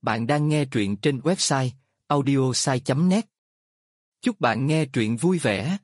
Bạn đang nghe truyện trên website audiosai.net. Chúc bạn nghe truyện vui vẻ.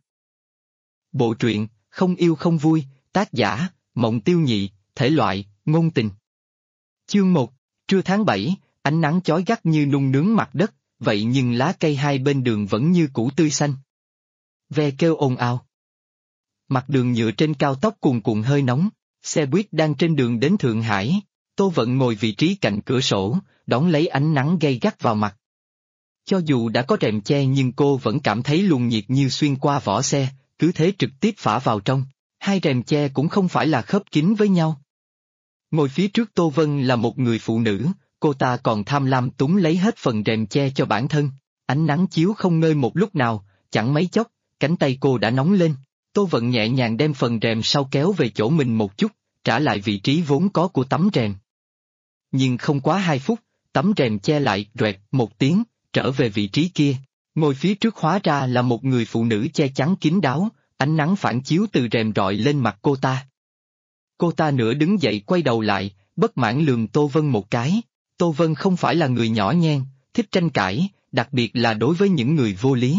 Bộ truyện Không yêu không vui, tác giả Mộng Tiêu Nhị, thể loại ngôn tình. Chương 1, trưa tháng 7, ánh nắng chói gắt như nung nướng mặt đất, vậy nhưng lá cây hai bên đường vẫn như cũ tươi xanh. Ve kêu ồn ào. Mặt đường nhựa trên cao tốc cuồn cuộn hơi nóng, xe buýt đang trên đường đến Thượng Hải. Tô Vận ngồi vị trí cạnh cửa sổ, đón lấy ánh nắng gay gắt vào mặt. Cho dù đã có rèm che nhưng cô vẫn cảm thấy luồng nhiệt như xuyên qua vỏ xe, cứ thế trực tiếp phả vào trong. Hai rèm che cũng không phải là khớp kín với nhau. Ngồi phía trước Tô Vân là một người phụ nữ, cô ta còn tham lam túng lấy hết phần rèm che cho bản thân. Ánh nắng chiếu không ngơi một lúc nào, chẳng mấy chốc, cánh tay cô đã nóng lên. Tô Vận nhẹ nhàng đem phần rèm sau kéo về chỗ mình một chút, trả lại vị trí vốn có của tấm rèm. Nhưng không quá 2 phút, tấm rèm che lại rẹt một tiếng, trở về vị trí kia. Ngồi phía trước hóa ra là một người phụ nữ che chắn kín đáo, ánh nắng phản chiếu từ rèm rọi lên mặt cô ta. Cô ta nửa đứng dậy quay đầu lại, bất mãn lườm Tô Vân một cái. Tô Vân không phải là người nhỏ nhen, thích tranh cãi, đặc biệt là đối với những người vô lý.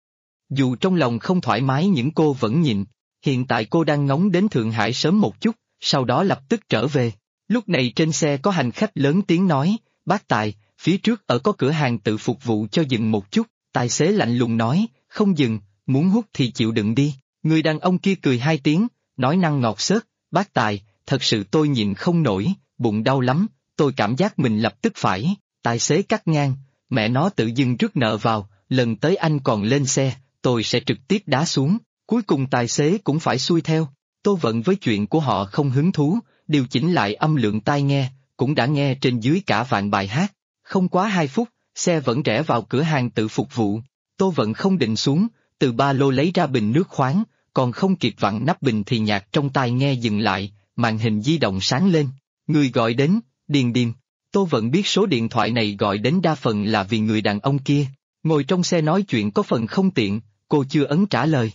Dù trong lòng không thoải mái nhưng cô vẫn nhịn. Hiện tại cô đang ngóng đến Thượng Hải sớm một chút, sau đó lập tức trở về. Lúc này trên xe có hành khách lớn tiếng nói, bác Tài, phía trước ở có cửa hàng tự phục vụ cho dừng một chút. Tài xế lạnh lùng nói, không dừng, muốn hút thì chịu đựng đi. Người đàn ông kia cười 2 tiếng, nói năng ngọt xớt, bác Tài, thật sự tôi nhịn không nổi, bụng đau lắm, tôi cảm giác mình lập tức phải. Tài xế cắt ngang, mẹ nó tự dưng rước nợ vào, lần tới anh còn lên xe, tôi sẽ trực tiếp đá xuống. Cuối cùng tài xế cũng phải xuôi theo. Tô Vận với chuyện của họ không hứng thú, điều chỉnh lại âm lượng tai nghe, cũng đã nghe trên dưới cả vạn bài hát. Không quá 2 phút, xe vẫn rẽ vào cửa hàng tự phục vụ. Tô Vận không định xuống, từ ba lô lấy ra bình nước khoáng, còn không kịp vặn nắp bình thì nhạc trong tai nghe dừng lại, màn hình di động sáng lên. Người gọi đến, Điền Điềm. Tô Vận biết số điện thoại này gọi đến đa phần là vì người đàn ông kia. Ngồi trong xe nói chuyện có phần không tiện, cô chưa ấn trả lời.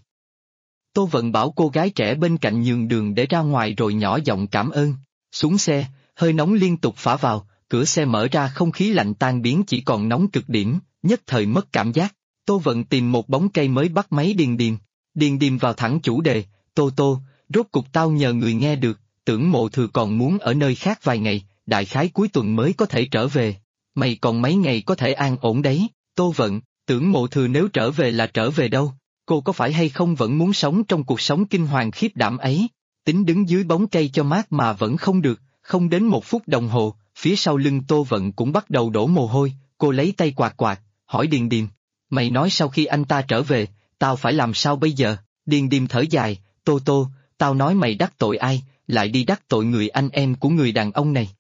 Tô Vận bảo cô gái trẻ bên cạnh nhường đường để ra ngoài rồi nhỏ giọng cảm ơn. Xuống xe, hơi nóng liên tục phả vào, cửa xe mở ra không khí lạnh tan biến chỉ còn nóng cực điểm, nhất thời mất cảm giác. Tô Vận tìm một bóng cây mới bắt máy Điền Điềm. Điền Điềm vào thẳng chủ đề, Tô, rốt cục tao nhờ người nghe được, Tưởng Mộ Thừa còn muốn ở nơi khác vài ngày, đại khái cuối tuần mới có thể trở về. Mày còn mấy ngày có thể an ổn đấy. Tô Vận, Tưởng Mộ Thừa nếu trở về là trở về đâu? Cô có phải hay không vẫn muốn sống trong cuộc sống kinh hoàng khiếp đảm ấy? Tính đứng dưới bóng cây cho mát mà vẫn không được, không đến 1 phút đồng hồ, phía sau lưng Tô Vận cũng bắt đầu đổ mồ hôi, cô lấy tay quạt quạt, hỏi Điền Điềm, mày nói sau khi anh ta trở về, tao phải làm sao bây giờ? Điền Điềm thở dài, Tô, tao nói mày đắc tội ai, lại đi đắc tội người anh em của người đàn ông này.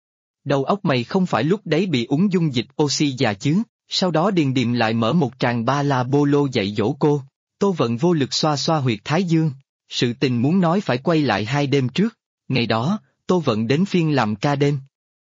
Đầu óc mày không phải lúc đấy bị úng dung dịch oxy già chứ? Sau đó Điền Điềm lại mở một tràng ba la bô lô dạy dỗ cô. Tô Vận vô lực xoa xoa huyệt thái dương. Sự tình muốn nói phải quay lại 2 đêm trước. Ngày đó, Tô Vận đến phiên làm ca đêm.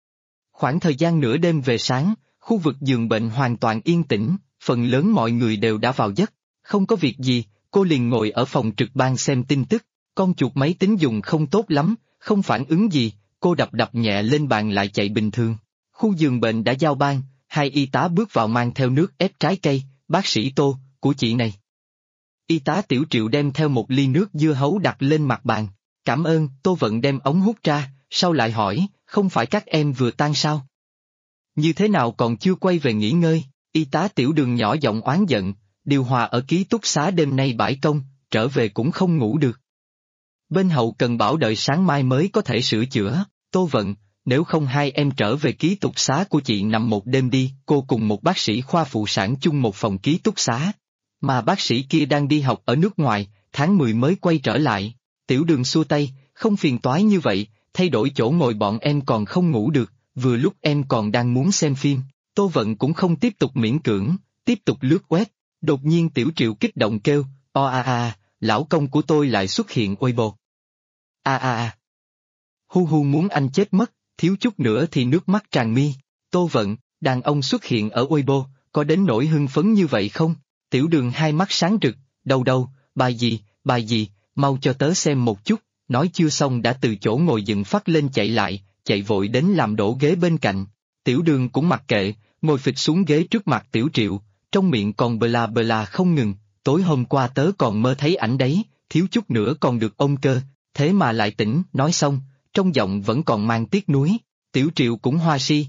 Khoảng thời gian nửa đêm về sáng, khu vực giường bệnh hoàn toàn yên tĩnh, phần lớn mọi người đều đã vào giấc. Không có việc gì, cô liền ngồi ở phòng trực ban xem tin tức. Con chuột máy tính dùng không tốt lắm, không phản ứng gì, cô đập nhẹ lên bàn lại chạy bình thường. Khu giường bệnh đã giao ban. 2 y tá bước vào mang theo nước ép trái cây, bác sĩ Tô, của chị này. Y tá Tiểu Triệu đem theo một ly nước dưa hấu đặt lên mặt bàn. Cảm ơn, Tô Vận đem ống hút ra, sau lại hỏi, không phải các em vừa tan sao? Như thế nào còn chưa quay về nghỉ ngơi? Y tá Tiểu Đường nhỏ giọng oán giận, điều hòa ở ký túc xá đêm nay bãi công, trở về cũng không ngủ được. Bên hậu cần bảo đợi sáng mai mới có thể sửa chữa. Tô Vận, nếu không hai em trở về ký túc xá của chị nằm một đêm đi. Cô cùng một bác sĩ khoa phụ sản chung một phòng ký túc xá. Mà bác sĩ kia đang đi học ở nước ngoài, tháng 10 mới quay trở lại. Tiểu Đường xua tay, không phiền toái như vậy, thay đổi chỗ ngồi bọn em còn không ngủ được, vừa lúc em còn đang muốn xem phim. Tô Vận cũng không tiếp tục miễn cưỡng, tiếp tục lướt web. Đột nhiên Tiểu Triệu kích động kêu, lão công của tôi lại xuất hiện Weibo. Hu muốn anh chết mất, thiếu chút nữa thì nước mắt tràn mi. Tô Vận, đàn ông xuất hiện ở Weibo, có đến nỗi hưng phấn như vậy không? Tiểu Đường hai mắt sáng rực, đâu, bài gì, mau cho tớ xem một chút, nói chưa xong đã từ chỗ ngồi dựng phắt lên chạy lại, chạy vội đến làm đổ ghế bên cạnh. Tiểu Đường cũng mặc kệ, ngồi phịch xuống ghế trước mặt Tiểu Triệu, trong miệng còn bờ la không ngừng, tối hôm qua tớ còn mơ thấy ảnh đấy, thiếu chút nữa còn được ôm cơ, thế mà lại tỉnh, nói xong, trong giọng vẫn còn mang tiếc nuối. Tiểu Triệu cũng hoa si,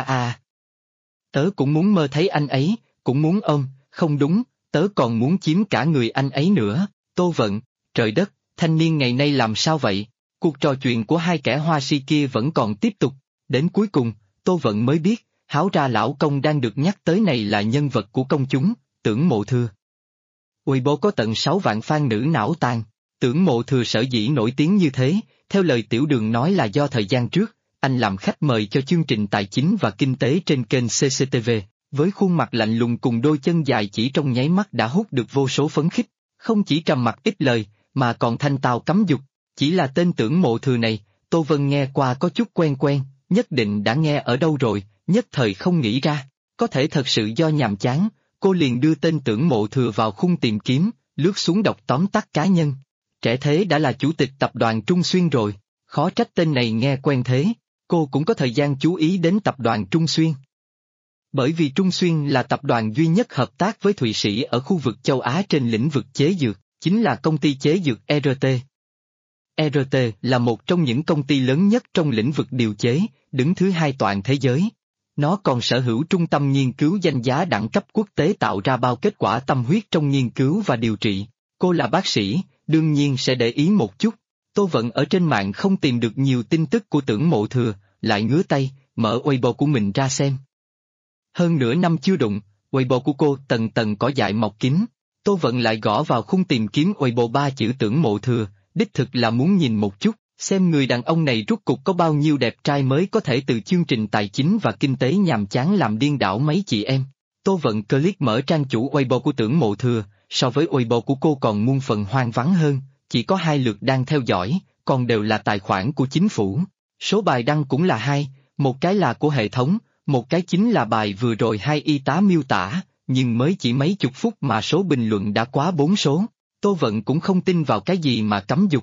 tớ cũng muốn mơ thấy anh ấy, cũng muốn ôm, không đúng, tớ còn muốn chiếm cả người anh ấy nữa. Tô Vận, trời đất, thanh niên ngày nay làm sao vậy? Cuộc trò chuyện của hai kẻ hoa si kia vẫn còn tiếp tục, đến cuối cùng, Tô Vận mới biết, háo ra lão công đang được nhắc tới này là nhân vật của công chúng, Tưởng Mộ Thừa. Weibo có tận 6 vạn fan nữ não tàn, Tưởng Mộ Thừa sở dĩ nổi tiếng như thế, theo lời Tiểu Đường nói là do thời gian trước, anh làm khách mời cho chương trình tài chính và kinh tế trên kênh CCTV, với khuôn mặt lạnh lùng cùng đôi chân dài chỉ trong nháy mắt đã hút được vô số phấn khích, không chỉ trầm mặc ít lời, mà còn thanh tao cấm dục. Chỉ là tên Tưởng Mộ Thừa này, Tô Vân nghe qua có chút quen quen, nhất định đã nghe ở đâu rồi, nhất thời không nghĩ ra, có thể thật sự do nhàm chán, cô liền đưa tên Tưởng Mộ Thừa vào khung tìm kiếm, lướt xuống đọc tóm tắt cá nhân. Trẻ thế đã là chủ tịch tập đoàn Trung Xuyên rồi, khó trách tên này nghe quen thế, cô cũng có thời gian chú ý đến tập đoàn Trung Xuyên. Bởi vì Trung Xuyên là tập đoàn duy nhất hợp tác với Thụy Sĩ ở khu vực châu Á trên lĩnh vực chế dược, chính là công ty chế dược ERT. ERT là một trong những công ty lớn nhất trong lĩnh vực điều chế, đứng thứ 2 toàn thế giới. Nó còn sở hữu trung tâm nghiên cứu danh giá đẳng cấp quốc tế tạo ra bao kết quả tâm huyết trong nghiên cứu và điều trị. Cô là bác sĩ, đương nhiên sẽ để ý một chút. Tô Vận ở trên mạng không tìm được nhiều tin tức của Tưởng Mộ Thừa, lại ngứa tay, mở Weibo của mình ra xem. Hơn nửa năm chưa đụng, Weibo của cô tầng tầng cỏ dại mọc kín. Tô Vận lại gõ vào khung tìm kiếm Weibo 3 chữ Tưởng Mộ Thừa, đích thực là muốn nhìn một chút, xem người đàn ông này rốt cục có bao nhiêu đẹp trai mới có thể từ chương trình tài chính và kinh tế nhàm chán làm điên đảo mấy chị em. Tô Vận click mở trang chủ Weibo của Tưởng Mộ Thừa, so với Weibo của cô còn muôn phần hoang vắng hơn, chỉ có 2 lượt đang theo dõi, còn đều là tài khoản của chính phủ. Số bài đăng cũng là 2, một cái là của hệ thống, một cái chính là bài vừa rồi hai y tá miêu tả, nhưng mới chỉ mấy chục phút mà số bình luận đã quá 4 số. Tô Vận cũng không tin vào cái gì mà cấm dục.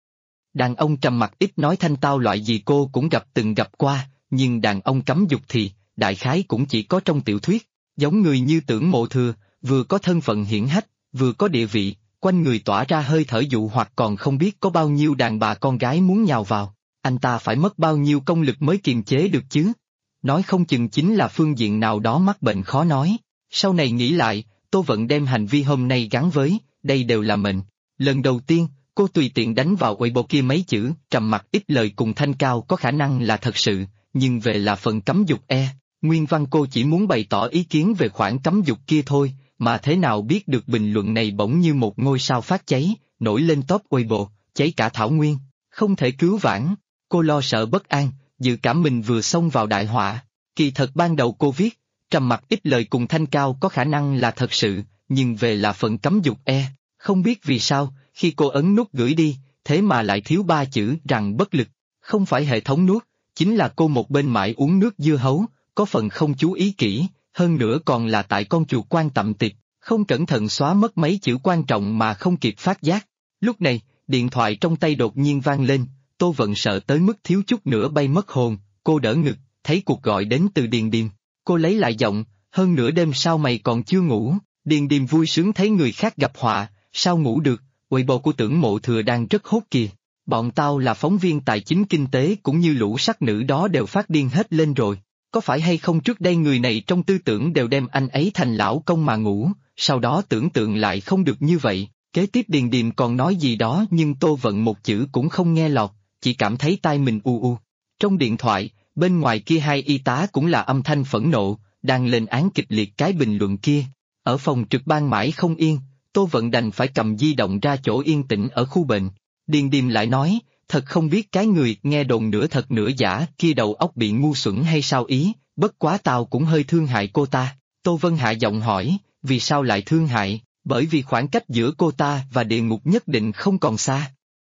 Đàn ông trầm mặc ít nói thanh tao loại gì cô cũng từng gặp qua, nhưng đàn ông cấm dục thì, đại khái cũng chỉ có trong tiểu thuyết, giống người như Tưởng Mộ Thừa, vừa có thân phận hiển hách, vừa có địa vị, quanh người tỏa ra hơi thở dụ hoặc còn không biết có bao nhiêu đàn bà con gái muốn nhào vào, anh ta phải mất bao nhiêu công lực mới kiềm chế được chứ. Nói không chừng chính là phương diện nào đó mắc bệnh khó nói. Sau này nghĩ lại, Tô Vận đem hành vi hôm nay gắn với, đây đều là mệnh. Lần đầu tiên, cô tùy tiện đánh vào Weibo kia mấy chữ, trầm mặc ít lời cùng thanh cao có khả năng là thật sự, nhưng về là phần cấm dục nguyên văn cô chỉ muốn bày tỏ ý kiến về khoản cấm dục kia thôi, mà thế nào biết được bình luận này bỗng như một ngôi sao phát cháy, nổi lên top Weibo, cháy cả thảo nguyên, không thể cứu vãn. Cô lo sợ bất an, dự cảm mình vừa xông vào đại họa. Kỳ thật ban đầu cô viết, trầm mặc ít lời cùng thanh cao có khả năng là thật sự, nhưng về là phần cấm dục không biết vì sao, khi cô ấn nút gửi đi, thế mà lại thiếu 3 chữ rằng bất lực, không phải hệ thống nuốt, chính là cô một bên mãi uống nước dưa hấu, có phần không chú ý kỹ, hơn nữa còn là tại con chuột quan tậm tịt, không cẩn thận xóa mất mấy chữ quan trọng mà không kịp phát giác. Lúc này, điện thoại trong tay đột nhiên vang lên, Tô Vận sợ tới mức thiếu chút nữa bay mất hồn, cô đỡ ngực, thấy cuộc gọi đến từ Điền Điềm, cô lấy lại giọng, hơn nửa đêm sao mày còn chưa ngủ, Điền Điềm vui sướng thấy người khác gặp họa, sao ngủ được, Weibo của Tưởng Mộ Thừa đang rất hốt kìa, bọn tao là phóng viên tài chính kinh tế cũng như lũ sắc nữ đó đều phát điên hết lên rồi, có phải hay không trước đây người này trong tư tưởng đều đem anh ấy thành lão công mà ngủ, sau đó tưởng tượng lại không được như vậy, kế tiếp Điền Điềm còn nói gì đó nhưng Tô Vận một chữ cũng không nghe lọt, chỉ cảm thấy tai mình u u. Trong điện thoại, bên ngoài kia hai y tá cũng là âm thanh phẫn nộ, đang lên án kịch liệt cái bình luận kia. Ở phòng trực ban mãi không yên, Tô Vận đành phải cầm di động ra chỗ yên tĩnh ở khu bệnh. Điền Điềm lại nói, thật không biết cái người nghe đồn nửa thật nửa giả kia đầu óc bị ngu xuẩn hay sao ý, bất quá tao cũng hơi thương hại cô ta. Tô Vân hạ giọng hỏi, vì sao lại thương hại, bởi vì khoảng cách giữa cô ta và địa ngục nhất định không còn xa.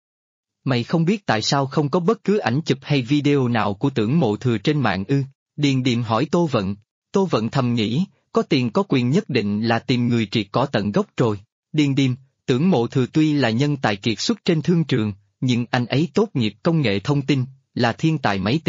Mày không biết tại sao không có bất cứ ảnh chụp hay video nào của Tưởng Mộ Thừa trên mạng ư? Điền Điềm hỏi Tô Vận. Tô Vận thầm nghĩ, có tiền có quyền nhất định là tìm người triệt cỏ tận gốc rồi. Điền Điềm, Tưởng Mộ Thừa tuy là nhân tài kiệt xuất trên thương trường, nhưng anh ấy tốt nghiệp công nghệ thông tin, là thiên tài máy tính,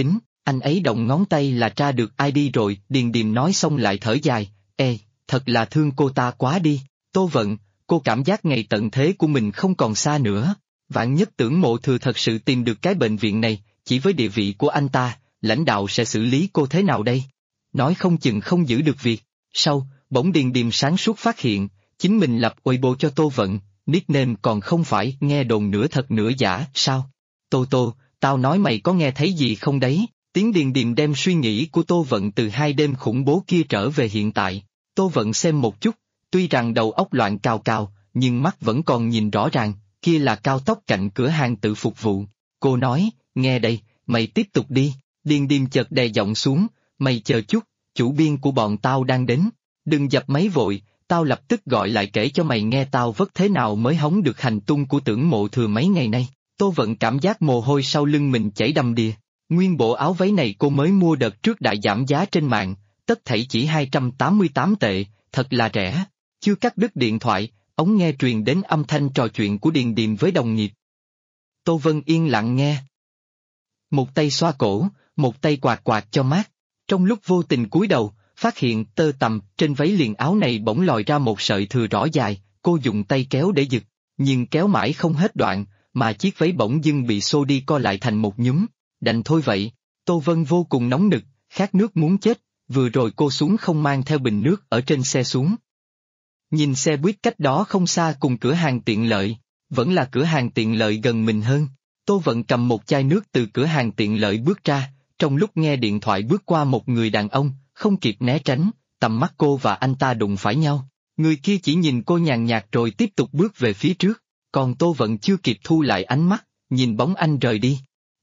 Anh ấy động ngón tay là tra được ID rồi. Điền Điềm nói xong lại thở dài, ê, thật là thương cô ta quá đi. Tô Vận, cô cảm giác ngày tận thế của mình không còn xa nữa. Vạn nhất Tưởng Mộ Thừa thật sự tìm được cái bệnh viện này, chỉ với địa vị của anh ta, lãnh đạo sẽ xử lý cô thế nào đây? Nói không chừng không giữ được việc. Sau, bỗng Điền Điềm sáng suốt phát hiện, chính mình lập Weibo cho Tô Vận, nickname còn không phải nghe đồn nửa thật nửa giả, sao? Tô, tao nói mày có nghe thấy gì không đấy? Tiếng Điền Điềm đem suy nghĩ của Tô Vận từ 2 đêm khủng bố kia trở về hiện tại. Tô Vận xem một chút, tuy rằng đầu óc loạn cào cào, nhưng mắt vẫn còn nhìn rõ ràng, kia là cao tốc cạnh cửa hàng tự phục vụ. Cô nói, nghe đây, mày tiếp tục đi. Điền Điềm chợt đè giọng xuống, mày chờ chút, chủ biên của bọn tao đang đến. Đừng dập máy vội, tao lập tức gọi lại kể cho mày nghe tao vất thế nào mới hóng được hành tung của Tưởng Mộ Thừa mấy ngày nay. Tô Vận cảm giác mồ hôi sau lưng mình chảy đầm đìa. Nguyên bộ áo váy này cô mới mua đợt trước đại giảm giá trên mạng, tất thảy chỉ 288 tệ, thật là rẻ. Chưa cắt đứt điện thoại, ống nghe truyền đến âm thanh trò chuyện của Điền Điềm với đồng nghiệp. Tô Vân yên lặng nghe. Một tay xoa cổ, một tay quạt quạt cho mát. Trong lúc vô tình cúi đầu, phát hiện tơ tằm trên váy liền áo này bỗng lòi ra một sợi thừa rõ dài, cô dùng tay kéo để giật, nhưng kéo mãi không hết đoạn, mà chiếc váy bỗng dưng bị xô đi co lại thành một nhúm. Đành thôi vậy. Tô Vân vô cùng nóng nực, khát nước muốn chết, vừa rồi cô xuống không mang theo bình nước ở trên xe xuống. Nhìn xe buýt cách đó không xa cùng cửa hàng tiện lợi, vẫn là cửa hàng tiện lợi gần mình hơn. Tô Vận cầm một chai nước từ cửa hàng tiện lợi bước ra, trong lúc nghe điện thoại bước qua một người đàn ông, không kịp né tránh, tầm mắt cô và anh ta đụng phải nhau. Người kia chỉ nhìn cô nhàn nhạt rồi tiếp tục bước về phía trước, còn Tô Vận chưa kịp thu lại ánh mắt, nhìn bóng anh rời đi.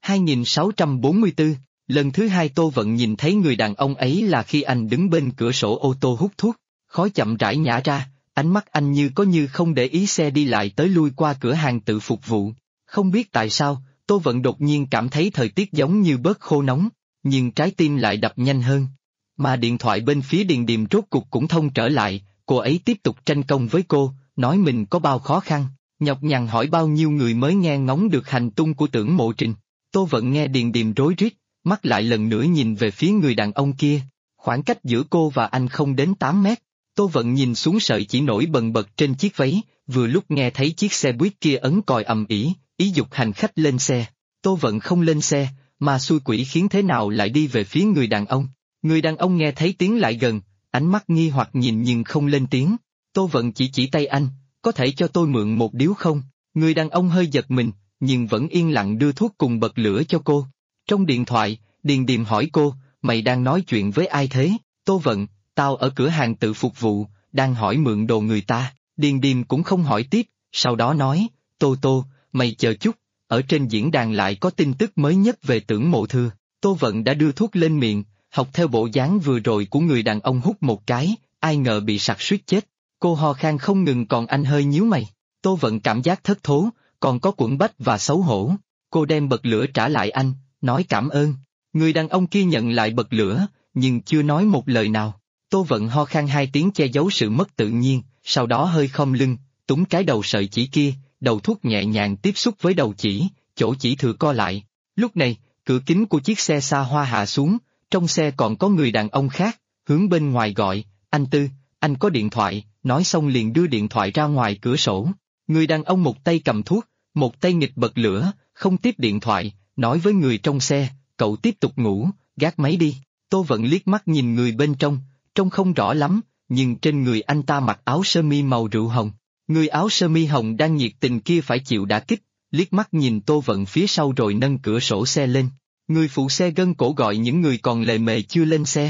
2644, lần thứ hai Tô Vận nhìn thấy người đàn ông ấy là khi anh đứng bên cửa sổ ô tô hút thuốc, khói chậm rãi nhả ra, ánh mắt anh như có như không để ý xe đi lại tới lui qua cửa hàng tự phục vụ. Không biết tại sao, Tô Vận đột nhiên cảm thấy thời tiết giống như bớt khô nóng, nhưng trái tim lại đập nhanh hơn. Mà điện thoại bên phía Điền Điềm rốt cục cũng thông trở lại, cô ấy tiếp tục tranh công với cô, nói mình có bao khó khăn, nhọc nhằn hỏi bao nhiêu người mới nghe ngóng được hành tung của Tưởng Mộ Trình. Tô Vận nghe Điền Điềm rối rít, mắt lại lần nữa nhìn về phía người đàn ông kia, khoảng cách giữa cô và anh không đến 8 mét. Tô Vận nhìn xuống sợi chỉ nổi bần bật trên chiếc váy, vừa lúc nghe thấy chiếc xe buýt kia ấn còi ầm ĩ, ý dục hành khách lên xe. Tô Vận không lên xe, mà xui quỷ khiến thế nào lại đi về phía người đàn ông. Người đàn ông nghe thấy tiếng lại gần, ánh mắt nghi hoặc nhìn nhưng không lên tiếng. Tô Vận chỉ tay anh, có thể cho tôi mượn một điếu không? Người đàn ông hơi giật mình, nhưng vẫn yên lặng đưa thuốc cùng bật lửa cho cô. Trong điện thoại, Điền Điềm hỏi cô, mày đang nói chuyện với ai thế? Tô Vận, tao ở cửa hàng tự phục vụ, đang hỏi mượn đồ người ta. Điền Điềm cũng không hỏi tiếp, sau đó nói, Tô, mày chờ chút, ở trên diễn đàn lại có tin tức mới nhất về Tưởng Mộ Thừa. Tô Vận đã đưa thuốc lên miệng, học theo bộ dáng vừa rồi của người đàn ông hút một cái, ai ngờ bị sặc suýt chết. Cô ho khan không ngừng còn anh hơi nhíu mày. Tô Vận cảm giác thất thố, còn có quẫn bách và xấu hổ. Cô đem bật lửa trả lại anh, nói cảm ơn. Người đàn ông kia nhận lại bật lửa, nhưng chưa nói một lời nào. Tô Vận ho khan 2 tiếng che giấu sự mất tự nhiên, sau đó hơi khom lưng, túm cái đầu sợi chỉ kia, đầu thuốc nhẹ nhàng tiếp xúc với đầu chỉ, chỗ chỉ thừa co lại. Lúc này, cửa kính của chiếc xe xa hoa hạ xuống, trong xe còn có người đàn ông khác, hướng bên ngoài gọi, anh Tư, anh có điện thoại, nói xong liền đưa điện thoại ra ngoài cửa sổ. Người đàn ông một tay cầm thuốc, một tay nghịch bật lửa, không tiếp điện thoại, nói với người trong xe, cậu tiếp tục ngủ, gác máy đi. Tô Vận liếc mắt nhìn người bên trong, trông không rõ lắm, nhưng trên người anh ta mặc áo sơ mi màu rượu hồng. Người áo sơ mi hồng đang nhiệt tình kia phải chịu đả kích, liếc mắt nhìn Tô Vận phía sau rồi nâng cửa sổ xe lên. Người phụ xe gân cổ gọi những người còn lề mề chưa lên xe.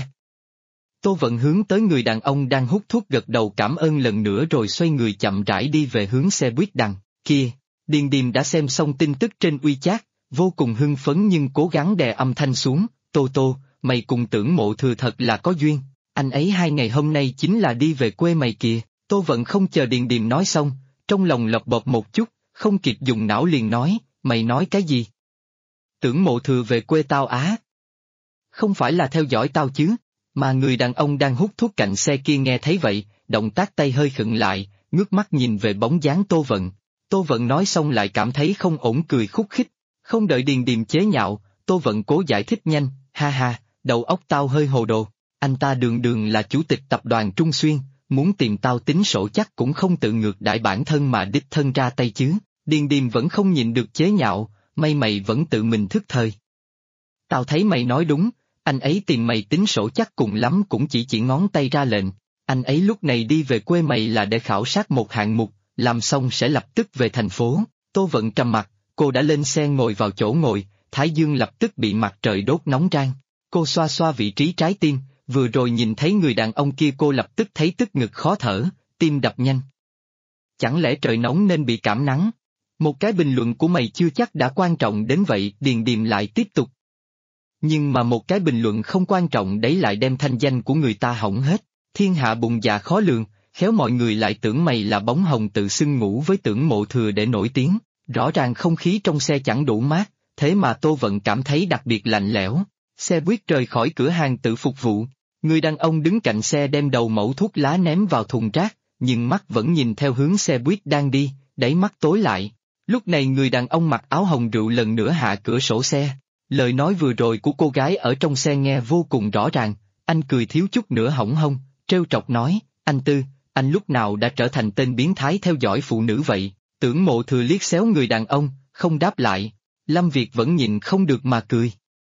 Tô Vận hướng tới người đàn ông đang hút thuốc gật đầu cảm ơn lần nữa rồi xoay người chậm rãi đi về hướng xe buýt đằng kia. Điền Điềm đã xem xong tin tức trên WeChat, vô cùng hưng phấn nhưng cố gắng đè âm thanh xuống. Tô, mày cùng Tưởng Mộ Thừa thật là có duyên, anh ấy 2 ngày hôm nay chính là đi về quê mày kìa. Tô Vận không chờ Điền Điềm nói xong, trong lòng lọc bộp một chút, không kịp dùng não liền nói, mày nói cái gì? Tưởng Mộ Thừa về quê tao á? Không phải là theo dõi tao chứ? Mà người đàn ông đang hút thuốc cạnh xe kia nghe thấy vậy, động tác tay hơi khựng lại, ngước mắt nhìn về bóng dáng Tô Vận. Tô Vận nói xong lại cảm thấy không ổn cười khúc khích, không đợi Điền Điềm chế nhạo, Tô Vận cố giải thích nhanh, Ha ha, đầu óc tao hơi hồ đồ, anh ta đường đường là chủ tịch tập đoàn Trung Xuyên, muốn tìm tao tính sổ chắc cũng không tự ngược đãi bản thân mà đích thân ra tay chứ. Điền Điềm vẫn không nhịn được chế nhạo, may mày vẫn tự mình thức thời. Tao thấy mày nói đúng, anh ấy tìm mày tính sổ chắc cùng lắm cũng chỉ ngón tay ra lệnh. Anh ấy lúc này đi về quê mày là để khảo sát một hạng mục, làm xong sẽ lập tức về thành phố. Tô Vận trầm mặt, cô đã lên xe ngồi vào chỗ ngồi, thái dương lập tức bị mặt trời đốt nóng rang. Cô xoa xoa vị trí trái tim, vừa rồi nhìn thấy người đàn ông kia cô lập tức thấy tức ngực khó thở, tim đập nhanh. Chẳng lẽ trời nóng nên bị cảm nắng? Một cái bình luận của mày chưa chắc đã quan trọng đến vậy, Điền Điềm lại tiếp tục. Nhưng mà một cái bình luận không quan trọng đấy lại đem thanh danh của người ta hỏng hết. Thiên hạ bụng dạ khó lường, khéo mọi người lại tưởng mày là bóng hồng tự xưng ngủ với Tưởng Mộ Thừa để nổi tiếng. Rõ ràng không khí trong xe chẳng đủ mát, thế mà Tô Vận cảm thấy đặc biệt lạnh lẽo. Xe buýt rời khỏi cửa hàng tự phục vụ. Người đàn ông đứng cạnh xe đem đầu mẩu thuốc lá ném vào thùng rác, nhưng mắt vẫn nhìn theo hướng xe buýt đang đi, đáy mắt tối lại. Lúc này người đàn ông mặc áo hồng rượu lần nữa hạ cửa sổ xe. Lời nói vừa rồi của cô gái ở trong xe nghe vô cùng rõ ràng, anh cười thiếu chút nữa hỏng hông, trêu trọc nói, anh Tư, anh lúc nào đã trở thành tên biến thái theo dõi phụ nữ vậy? Tưởng Mộ Thừa liếc xéo người đàn ông, không đáp lại. Lâm Việt vẫn nhịn không được mà cười.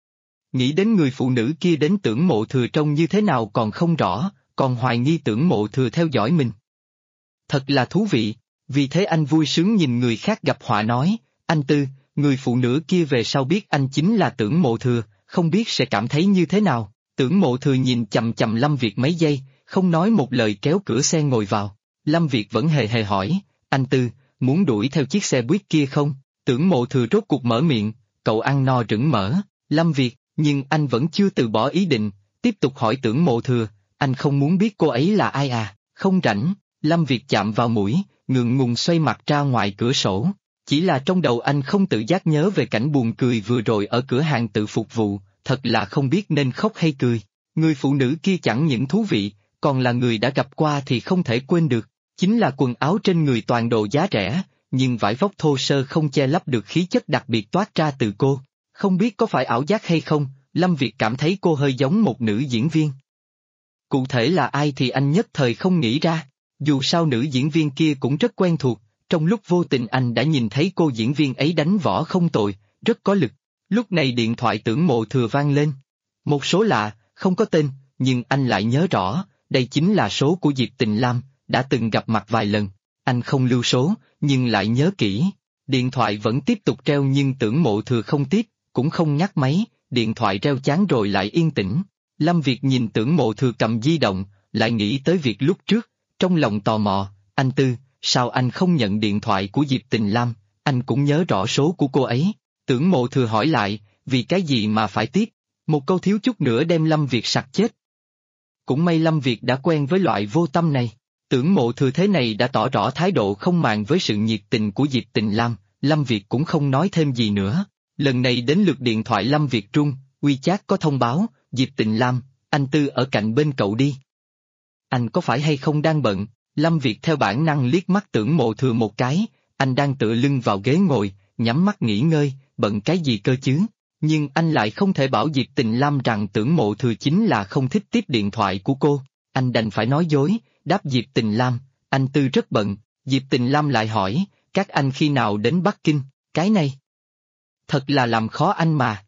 Nghĩ đến người phụ nữ kia đến Tưởng Mộ Thừa trông như thế nào còn không rõ, còn hoài nghi Tưởng Mộ Thừa theo dõi mình. Thật là thú vị, vì thế anh vui sướng nhìn người khác gặp họa nói, anh Tư, người phụ nữ kia về sau biết anh chính là Tưởng Mộ Thừa, không biết sẽ cảm thấy như thế nào. Tưởng Mộ Thừa nhìn chằm chằm Lâm Việt mấy giây, không nói một lời kéo cửa xe ngồi vào. Lâm Việt vẫn hề hề hỏi, anh Tư, muốn đuổi theo chiếc xe buýt kia không? Tưởng Mộ Thừa rốt cuộc mở miệng, cậu ăn no rửng mỡ. Lâm Việt, nhưng anh vẫn chưa từ bỏ ý định, tiếp tục hỏi Tưởng Mộ Thừa, anh không muốn biết cô ấy là ai à? Không rảnh. Lâm Việt chạm vào mũi, ngượng ngùng xoay mặt ra ngoài cửa sổ. Chỉ là trong đầu anh không tự giác nhớ về cảnh buồn cười vừa rồi ở cửa hàng tự phục vụ, thật là không biết nên khóc hay cười. Người phụ nữ kia chẳng những thú vị, còn là người đã gặp qua thì không thể quên được. Chính là quần áo trên người toàn đồ giá rẻ, nhưng vải vóc thô sơ không che lấp được khí chất đặc biệt toát ra từ cô. Không biết có phải ảo giác hay không, Lâm Việt cảm thấy cô hơi giống một nữ diễn viên. Cụ thể là ai thì anh nhất thời không nghĩ ra, dù sao nữ diễn viên kia cũng rất quen thuộc, trong lúc vô tình anh đã nhìn thấy cô diễn viên ấy đánh võ không tồi, rất có lực. Lúc này điện thoại Tưởng Mộ Thừa vang lên. Một số lạ, không có tên, nhưng anh lại nhớ rõ, đây chính là số của Diệp Tình Lam, đã từng gặp mặt vài lần. Anh không lưu số, nhưng lại nhớ kỹ. Điện thoại vẫn tiếp tục treo nhưng Tưởng Mộ Thừa không tiếp, cũng không nhắc máy, điện thoại reo chán rồi lại yên tĩnh. Lâm Việt nhìn Tưởng Mộ Thừa cầm di động, lại nghĩ tới việc lúc trước, trong lòng tò mò, anh Tư, sao anh không nhận điện thoại của Diệp Tình Lam, anh cũng nhớ rõ số của cô ấy. Tưởng Mộ Thừa hỏi lại, vì cái gì mà phải tiếp, một câu thiếu chút nữa đem Lâm Việt sặc chết. Cũng may Lâm Việt đã quen với loại vô tâm này. Tưởng Mộ Thừa thế này đã tỏ rõ thái độ không màng với sự nhiệt tình của Diệp Tình Lam, Lâm Việt cũng không nói thêm gì nữa. Lần này đến lượt điện thoại Lâm Việt rung, WeChat có thông báo, Diệp Tình Lam, anh Tư ở cạnh bên cậu đi. Anh có phải hay không đang bận? Lâm Việt theo bản năng liếc mắt Tưởng Mộ Thừa một cái, anh đang tựa lưng vào ghế ngồi, nhắm mắt nghỉ ngơi, bận cái gì cơ chứ? Nhưng anh lại không thể bảo Diệp Tình Lam rằng Tưởng Mộ Thừa chính là không thích tiếp điện thoại của cô, anh đành phải nói dối, đáp Diệp Tình Lam, anh Tư rất bận. Diệp Tình Lam lại hỏi, các anh khi nào đến Bắc Kinh, cái này thật là làm khó anh mà.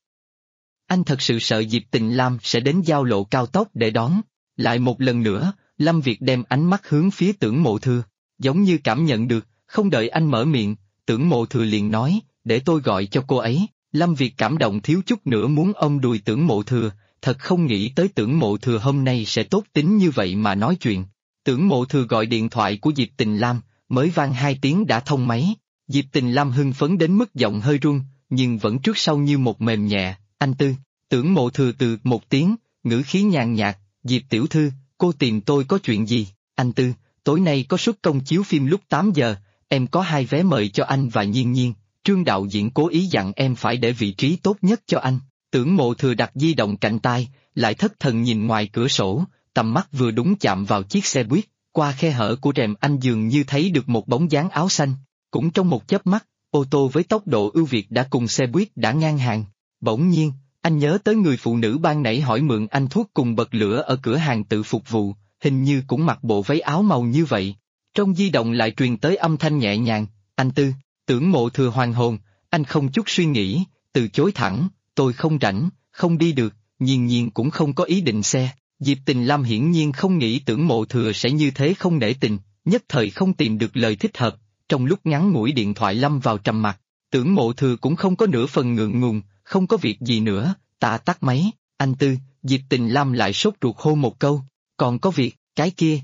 Anh thật sự sợ Diệp Tình Lam sẽ đến giao lộ cao tốc để đón. Lại một lần nữa, Lâm Việt đem ánh mắt hướng phía Tưởng Mộ Thừa, giống như cảm nhận được, không đợi anh mở miệng, Tưởng Mộ Thừa liền nói, để tôi gọi cho cô ấy. Lâm Việt cảm động thiếu chút nữa muốn ôm đùi Tưởng Mộ Thừa, thật không nghĩ tới Tưởng Mộ Thừa hôm nay sẽ tốt tính như vậy mà nói chuyện. Tưởng Mộ Thừa gọi điện thoại của Diệp Tình Lam, mới vang 2 tiếng đã thông máy. Diệp Tình Lam hưng phấn đến mức giọng hơi run, nhưng vẫn trước sau như một mềm nhẹ, anh Tư. Tưởng Mộ Thừa từ một tiếng, ngữ khí nhàn nhạt, Diệp tiểu thư, cô tìm tôi có chuyện gì? Anh Tư, tối nay có suất công chiếu phim lúc 8 giờ, em có 2 vé mời cho anh và Nhiên Nhiên, Trương đạo diễn cố ý dặn em phải để vị trí tốt nhất cho anh. Tưởng Mộ Thừa đặt di động cạnh tai, lại thất thần nhìn ngoài cửa sổ, tầm mắt vừa đúng chạm vào chiếc xe buýt, qua khe hở của rèm anh dường như thấy được một bóng dáng áo xanh, cũng trong một chớp mắt, ô tô với tốc độ ưu việt đã cùng xe buýt đã ngang hàng. Bỗng nhiên, Anh nhớ tới người phụ nữ ban nãy hỏi mượn anh thuốc cùng bật lửa ở cửa hàng tự phục vụ, hình như cũng mặc bộ váy áo màu như vậy. Trong di động lại truyền tới âm thanh nhẹ nhàng, anh Tư. Tưởng Mộ Thừa hoàn hồn, anh không chút suy nghĩ, từ chối thẳng, tôi không rảnh, không đi được, Nhiên Nhiên cũng không có ý định xe. Diệp Tình Lam hiển nhiên không nghĩ Tưởng Mộ Thừa sẽ như thế không nể tình, nhất thời không tìm được lời thích hợp, trong lúc ngắn ngủi điện thoại lâm vào trầm mặc. Tưởng Mộ Thừa cũng không có nửa phần ngượng ngùng, không có việc gì nữa, ta tắt máy, anh Tư. Diệp Tình Lam lại sốt ruột hô một câu, còn có việc, cái kia.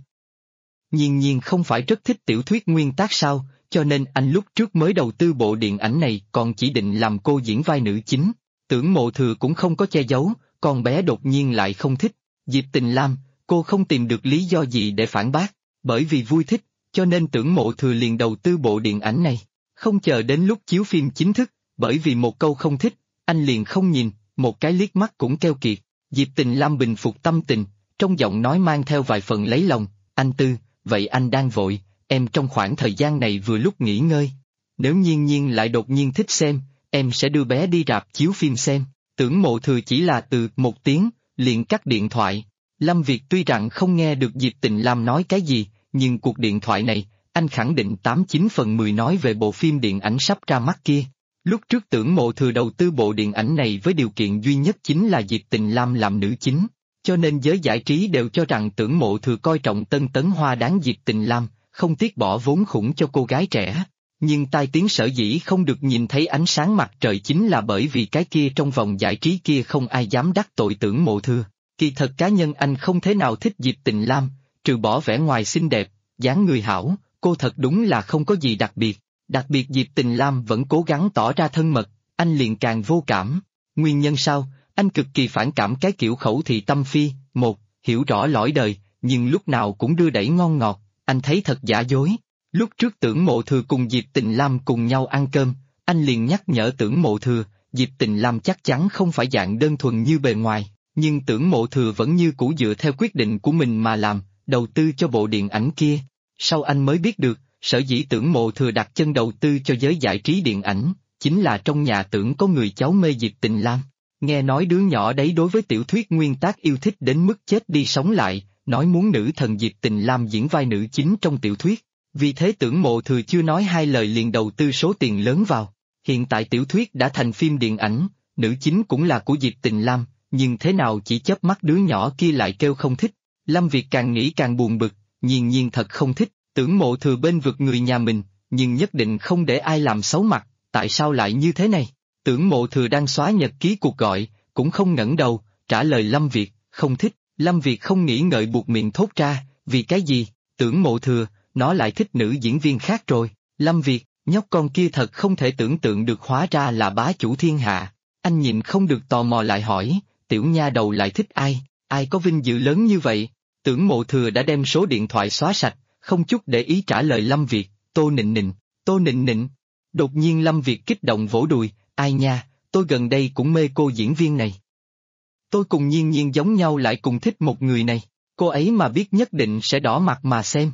Nhiên Nhiên không phải rất thích tiểu thuyết nguyên tác sao, cho nên anh lúc trước mới đầu tư bộ điện ảnh này còn chỉ định làm cô diễn vai nữ chính. Tưởng Mộ Thừa cũng không có che giấu, con bé đột nhiên lại không thích. Diệp Tình Lam, cô không tìm được lý do gì để phản bác, bởi vì vui thích, cho nên Tưởng Mộ Thừa liền đầu tư bộ điện ảnh này. Không chờ đến lúc chiếu phim chính thức, bởi vì một câu không thích, anh liền không nhìn, một cái liếc mắt cũng keo kiệt. Diệp Tình Lam bình phục tâm tình, trong giọng nói mang theo vài phần lấy lòng, anh Tư, vậy anh đang vội, em trong khoảng thời gian này vừa lúc nghỉ ngơi. Nếu Nhiên Nhiên lại đột nhiên thích xem, em sẽ đưa bé đi rạp chiếu phim xem. Tưởng Mộ Thừa chỉ là từ một tiếng, liền cắt điện thoại. Lâm Việt tuy rằng không nghe được Diệp Tình Lam nói cái gì, nhưng cuộc điện thoại này, anh khẳng định 89/10 nói về bộ phim điện ảnh sắp ra mắt kia. Lúc trước Tưởng Mộ Thừa đầu tư bộ điện ảnh này với điều kiện duy nhất chính là Diệp Tình Lam làm nữ chính, cho nên giới giải trí đều cho rằng Tưởng Mộ Thừa coi trọng tân tấn hoa đáng Diệp Tình Lam, không tiếc bỏ vốn khủng cho cô gái trẻ. Nhưng tai tiếng sở dĩ không được nhìn thấy ánh sáng mặt trời chính là bởi vì cái kia trong vòng giải trí kia không ai dám đắc tội Tưởng Mộ Thừa. Kỳ thật cá nhân anh không thế nào thích Diệp Tình Lam, trừ bỏ vẻ ngoài xinh đẹp, dáng người hảo, cô thật đúng là không có gì đặc biệt. Đặc biệt Diệp Tình Lam vẫn cố gắng tỏ ra thân mật, anh liền càng vô cảm. Nguyên nhân sao? Anh cực kỳ phản cảm cái kiểu khẩu thị tâm phi, một, hiểu rõ lõi đời, nhưng lúc nào cũng đưa đẩy ngon ngọt, anh thấy thật giả dối. Lúc trước Tưởng Mộ Thừa cùng Diệp Tình Lam cùng nhau ăn cơm, anh liền nhắc nhở Tưởng Mộ Thừa, Diệp Tình Lam chắc chắn không phải dạng đơn thuần như bề ngoài, nhưng Tưởng Mộ Thừa vẫn như cũ dựa theo quyết định của mình mà làm, đầu tư cho bộ điện ảnh kia. Sau anh mới biết được, sở dĩ Tưởng Mộ Thừa đặt chân đầu tư cho giới giải trí điện ảnh, chính là trong nhà Tưởng có người cháu mê Diệp Tình Lam. Nghe nói đứa nhỏ đấy đối với tiểu thuyết nguyên tác yêu thích đến mức chết đi sống lại, nói muốn nữ thần Diệp Tình Lam diễn vai nữ chính trong tiểu thuyết. Vì thế Tưởng Mộ Thừa chưa nói hai lời liền đầu tư số tiền lớn vào. Hiện tại tiểu thuyết đã thành phim điện ảnh, nữ chính cũng là của Diệp Tình Lam, nhưng thế nào chỉ chớp mắt đứa nhỏ kia lại kêu không thích. Lâm Việt càng nghĩ càng buồn bực, Nhiên Nhiên thật không thích, Tưởng Mộ Thừa bên vực người nhà mình, nhưng nhất định không để ai làm xấu mặt, tại sao lại như thế này? Tưởng Mộ Thừa đang xóa nhật ký cuộc gọi, cũng không ngẩng đầu, trả lời Lâm Việt, không thích. Lâm Việt không nghĩ ngợi buộc miệng thốt ra, vì cái gì? Tưởng Mộ Thừa, nó lại thích nữ diễn viên khác rồi. Lâm Việt, nhóc con kia thật không thể tưởng tượng được, hóa ra là bá chủ thiên hạ. Anh nhịn không được tò mò lại hỏi, tiểu nha đầu lại thích ai, ai có vinh dự lớn như vậy? Tưởng Mộ Thừa đã đem số điện thoại xóa sạch, không chút để ý trả lời Lâm Việt, Tô Nịnh Nịnh, Tô Nịnh Nịnh. Đột nhiên Lâm Việt kích động vỗ đùi, ai nha, tôi gần đây cũng mê cô diễn viên này. Tôi cùng Nhiên Nhiên giống nhau lại cùng thích một người này, cô ấy mà biết nhất định sẽ đỏ mặt mà xem.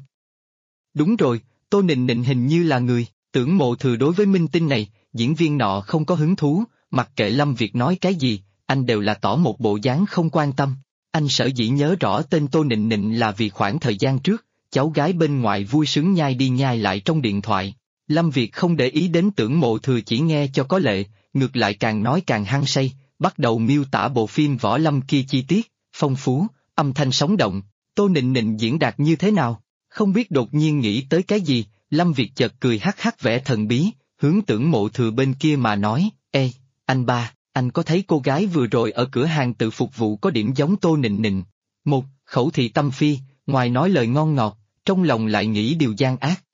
Đúng rồi, Tô Nịnh Nịnh hình như là người. Tưởng Mộ Thừa đối với minh tinh này, diễn viên nọ không có hứng thú, mặc kệ Lâm Việt nói cái gì, anh đều là tỏ một bộ dáng không quan tâm. Anh sở dĩ nhớ rõ tên Tô Nịnh Nịnh là vì khoảng thời gian trước, cháu gái bên ngoài vui sướng nhai đi nhai lại trong điện thoại. Lâm Việt không để ý đến Tưởng Mộ Thừa chỉ nghe cho có lệ, ngược lại càng nói càng hăng say, bắt đầu miêu tả bộ phim võ lâm kia chi tiết, phong phú, âm thanh sống động. Tô Nịnh Nịnh diễn đạt như thế nào? Không biết đột nhiên nghĩ tới cái gì, Lâm Việt chợt cười hắc hắc vẻ thần bí, hướng Tưởng Mộ Thừa bên kia mà nói, ê, anh ba, anh có thấy cô gái vừa rồi ở cửa hàng tự phục vụ có điểm giống Tô Nịnh Nịnh? Một, khẩu thị tâm phi, ngoài nói lời ngon ngọt, trong lòng lại nghĩ điều gian ác.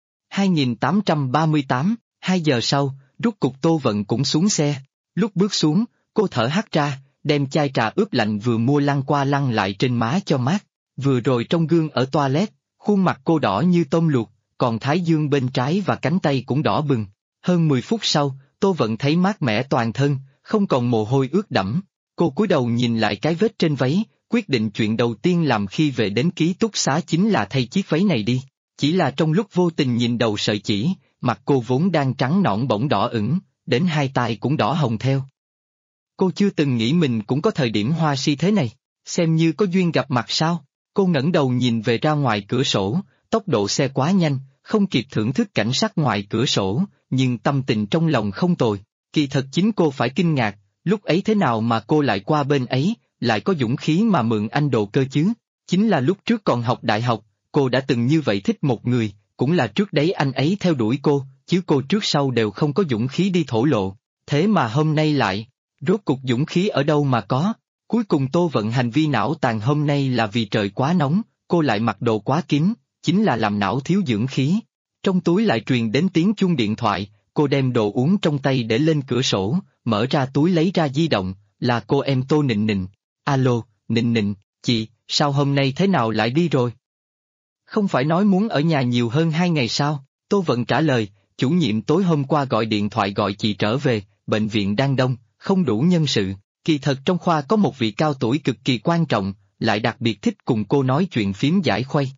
2838, 2 giờ sau, rút cục Tô Vận cũng xuống xe. Lúc bước xuống, cô thở hắt ra, đem chai trà ướp lạnh vừa mua lăn qua lăn lại trên má cho mát. Vừa rồi trong gương ở toilet, khuôn mặt cô đỏ như tôm luộc, còn thái dương bên trái và cánh tay cũng đỏ bừng. Hơn 10 phút sau, Tô Vận thấy mát mẻ toàn thân, không còn mồ hôi ướt đẫm. Cô cúi đầu nhìn lại cái vết trên váy, quyết định chuyện đầu tiên làm khi về đến ký túc xá chính là thay chiếc váy này đi. Chỉ là trong lúc vô tình nhìn đầu sợi chỉ, mặt cô vốn đang trắng nõn bỗng đỏ ửng, đến hai tai cũng đỏ hồng theo. Cô chưa từng nghĩ mình cũng có thời điểm hoa si thế này, xem như có duyên gặp mặt sao. Cô ngẩng đầu nhìn về ra ngoài cửa sổ, tốc độ xe quá nhanh, không kịp thưởng thức cảnh sắc ngoài cửa sổ, nhưng tâm tình trong lòng không tồi. Kỳ thật chính cô phải kinh ngạc, lúc ấy thế nào mà cô lại qua bên ấy, lại có dũng khí mà mượn anh đồ cơ chứ. Chính là lúc trước còn học đại học, cô đã từng như vậy thích một người, cũng là trước đấy anh ấy theo đuổi cô, chứ cô trước sau đều không có dũng khí đi thổ lộ. Thế mà hôm nay lại, rốt cục dũng khí ở đâu mà có. Cuối cùng Tô Vận hành vi não tàn hôm nay là vì trời quá nóng, cô lại mặc đồ quá kín, chính là làm não thiếu dưỡng khí. Trong túi lại truyền đến tiếng chuông điện thoại, cô đem đồ uống trong tay để lên cửa sổ, mở ra túi lấy ra di động, là cô em Tô Nịnh Nịnh. Alo, Nịnh Nịnh, chị, sao hôm nay thế nào lại đi rồi? Không phải nói muốn ở nhà nhiều hơn 2 ngày sao? Tô Vận trả lời, chủ nhiệm tối hôm qua gọi điện thoại gọi chị trở về, bệnh viện đang đông, không đủ nhân sự. Kỳ thật trong khoa có một vị cao tuổi cực kỳ quan trọng, lại đặc biệt thích cùng cô nói chuyện phím giải khuây.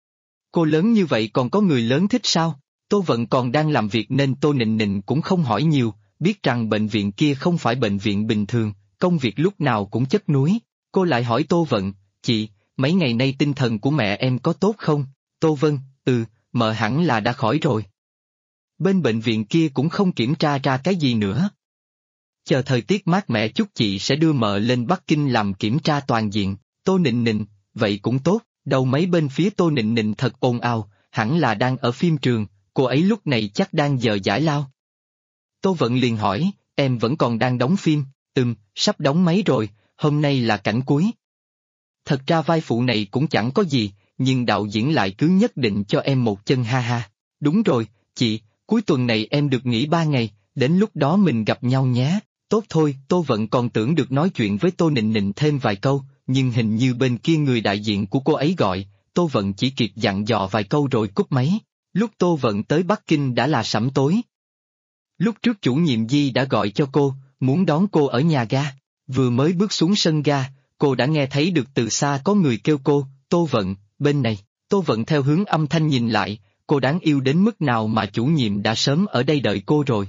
Cô lớn như vậy còn có người lớn thích sao? Tô Vận còn đang làm việc nên Tô Nịnh Nịnh cũng không hỏi nhiều, biết rằng bệnh viện kia không phải bệnh viện bình thường, công việc lúc nào cũng chất núi. Cô lại hỏi Tô Vận, chị, mấy ngày nay tinh thần của mẹ em có tốt không? Tô Vân, mợ hẳn là đã khỏi rồi. Bên bệnh viện kia cũng không kiểm tra ra cái gì nữa. Chờ thời tiết mát mẻ chút chị sẽ đưa mợ lên Bắc Kinh làm kiểm tra toàn diện. Tô Nịnh Nịnh, vậy cũng tốt. Đầu mấy bên phía Tô Nịnh Nịnh thật ồn ào, hẳn là đang ở phim trường, cô ấy lúc này chắc đang giờ giải lao. Tô Vận liền hỏi, em vẫn còn đang đóng phim? Sắp đóng mấy rồi, hôm nay là cảnh cuối. Thật ra vai phụ này cũng chẳng có gì, nhưng đạo diễn lại cứ nhất định cho em một chân ha ha. Đúng rồi, chị, cuối tuần này em được nghỉ 3 ngày, đến lúc đó mình gặp nhau nhé. Tốt thôi, Tô Vận còn tưởng được nói chuyện với Tô Nịnh Nịnh thêm vài câu, nhưng hình như bên kia người đại diện của cô ấy gọi, Tô Vận chỉ kịp dặn dò vài câu rồi cúp máy. Lúc Tô Vận tới Bắc Kinh đã là sẩm tối. Lúc trước chủ nhiệm Di đã gọi cho cô, muốn đón cô ở nhà ga. Vừa mới bước xuống sân ga, cô đã nghe thấy được từ xa có người kêu cô, Tô Vận, bên này. Tô Vận theo hướng âm thanh nhìn lại, cô đáng yêu đến mức nào mà chủ nhiệm đã sớm ở đây đợi cô rồi.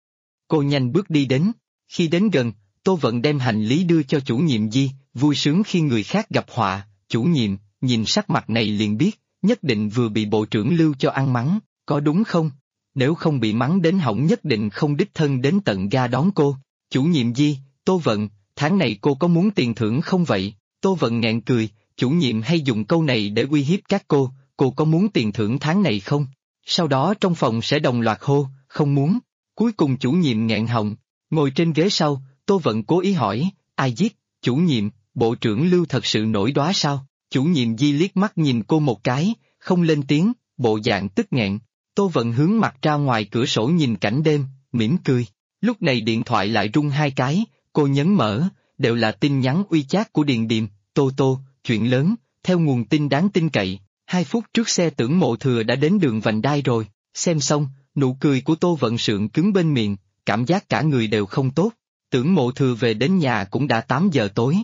Cô nhanh bước đi đến, khi đến gần, Tô Vận đem hành lý đưa cho chủ nhiệm Di, vui sướng khi người khác gặp họa. Chủ nhiệm, nhìn sắc mặt này liền biết, nhất định vừa bị bộ trưởng Lưu cho ăn mắng, có đúng không? Nếu không bị mắng đến hỏng nhất định không đích thân đến tận ga đón cô. Chủ nhiệm Di, Tô Vận, tháng này cô có muốn tiền thưởng không vậy? Tô Vận nghẹn cười, chủ nhiệm hay dùng câu này để uy hiếp các cô có muốn tiền thưởng tháng này không? Sau đó trong phòng sẽ đồng loạt hô, không muốn. Cuối cùng chủ nhiệm nghẹn họng, ngồi trên ghế sau, Tô Vận cố ý hỏi, ai giết? Chủ nhiệm, bộ trưởng Lưu thật sự nổi đoá sao? Chủ nhiệm Di liếc mắt nhìn cô một cái, không lên tiếng, bộ dạng tức nghẹn. Tô Vận hướng mặt ra ngoài cửa sổ nhìn cảnh đêm, mỉm cười. Lúc này điện thoại lại rung 2 cái, cô nhấn mở, đều là tin nhắn WeChat của Điền Điềm, Tô, chuyện lớn, theo nguồn tin đáng tin cậy. 2 phút trước xe Tưởng Mộ Thừa đã đến đường vành đai rồi, xem xong, nụ cười của Tô Vận sượng cứng bên miệng, cảm giác cả người đều không tốt. Tưởng Mộ Thừa về đến nhà cũng đã 8 giờ tối.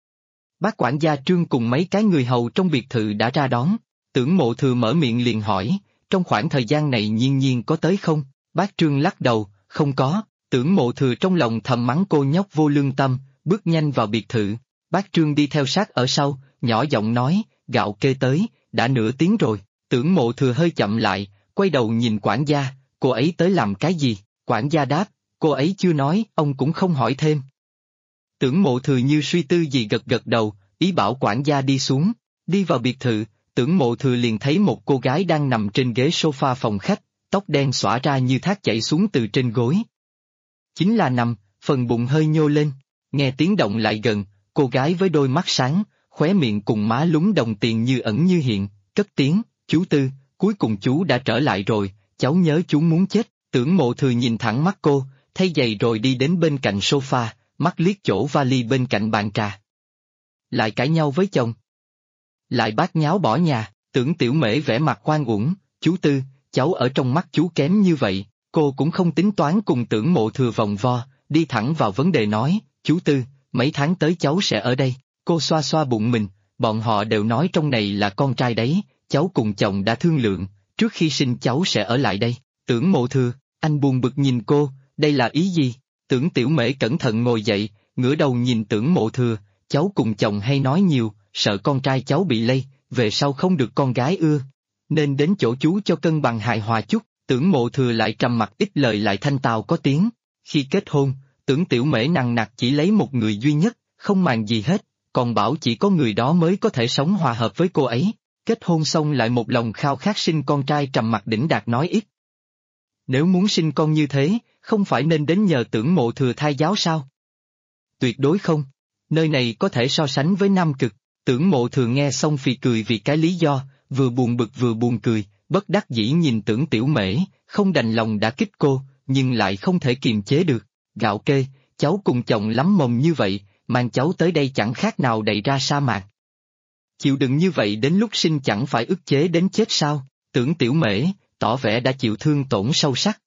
Bác quản gia Trương cùng mấy cái người hầu trong biệt thự đã ra đón. Tưởng Mộ Thừa mở miệng liền hỏi, trong khoảng thời gian này Nhiên Nhiên có tới không? Bác Trương lắc đầu, không có. Tưởng Mộ Thừa trong lòng thầm mắng cô nhóc vô lương tâm, bước nhanh vào biệt thự. Bác Trương đi theo sát ở sau, nhỏ giọng nói, gạo kê tới, đã nửa tiếng rồi. Tưởng Mộ Thừa hơi chậm lại, quay đầu nhìn quản gia, cô ấy tới làm cái gì? Quản gia đáp, cô ấy chưa nói, ông cũng không hỏi thêm. Tưởng Mộ Thừa như suy tư gì gật gật đầu, ý bảo quản gia đi xuống. Đi vào biệt thự, Tưởng Mộ Thừa liền thấy một cô gái đang nằm trên ghế sofa phòng khách, tóc đen xõa ra như thác chảy xuống từ trên gối. Chính là nằm, phần bụng hơi nhô lên, nghe tiếng động lại gần, cô gái với đôi mắt sáng, khóe miệng cùng má lúm đồng tiền như ẩn như hiện, cất tiếng, chú Tư, cuối cùng chú đã trở lại rồi, cháu nhớ chú muốn chết. Tưởng Mộ Thừa nhìn thẳng mắt cô, thay giày rồi đi đến bên cạnh sofa, mắt liếc chỗ vali bên cạnh bàn trà. Lại cãi nhau với chồng. Lại bát nháo bỏ nhà, Tưởng Tiểu Mễ vẻ mặt oan uổng, chú Tư, cháu ở trong mắt chú kém như vậy, cô cũng không tính toán cùng Tưởng Mộ Thừa vòng vo, đi thẳng vào vấn đề nói, chú Tư, mấy tháng tới cháu sẽ ở đây. Cô xoa xoa bụng mình, bọn họ đều nói trong này là con trai đấy, cháu cùng chồng đã thương lượng, trước khi sinh cháu sẽ ở lại đây. Tưởng Mộ Thừa, anh buồn bực nhìn cô, đây là ý gì? Tưởng Tiểu Mễ cẩn thận ngồi dậy, ngửa đầu nhìn Tưởng Mộ Thừa, cháu cùng chồng hay nói nhiều, sợ con trai cháu bị lây, về sau không được con gái ưa. Nên đến chỗ chú cho cân bằng hài hòa chút. Tưởng Mộ Thừa lại trầm mặc ít lời lại thanh tao có tiếng. Khi kết hôn, Tưởng Tiểu Mễ nằng nặc chỉ lấy một người duy nhất, không màng gì hết, còn bảo chỉ có người đó mới có thể sống hòa hợp với cô ấy. Kết hôn xong lại một lòng khao khát sinh con trai, trầm mặc đỉnh đạt nói ít. Nếu muốn sinh con như thế, không phải nên đến nhờ Tưởng Mộ Thừa thai giáo sao? Tuyệt đối không. Nơi này có thể so sánh với Nam Cực. Tưởng Mộ Thừa nghe xong phì cười vì cái lý do, vừa buồn bực vừa buồn cười, bất đắc dĩ nhìn Tưởng Tiểu Mễ, không đành lòng đã kích cô, nhưng lại không thể kiềm chế được. Gạo kê, cháu cùng chồng lắm mồm như vậy, mang cháu tới đây chẳng khác nào đẩy ra sa mạc. Chịu đựng như vậy đến lúc sinh chẳng phải ức chế đến chết sao? Tưởng Tiểu Mễ, tỏ vẻ đã chịu thương tổn sâu sắc.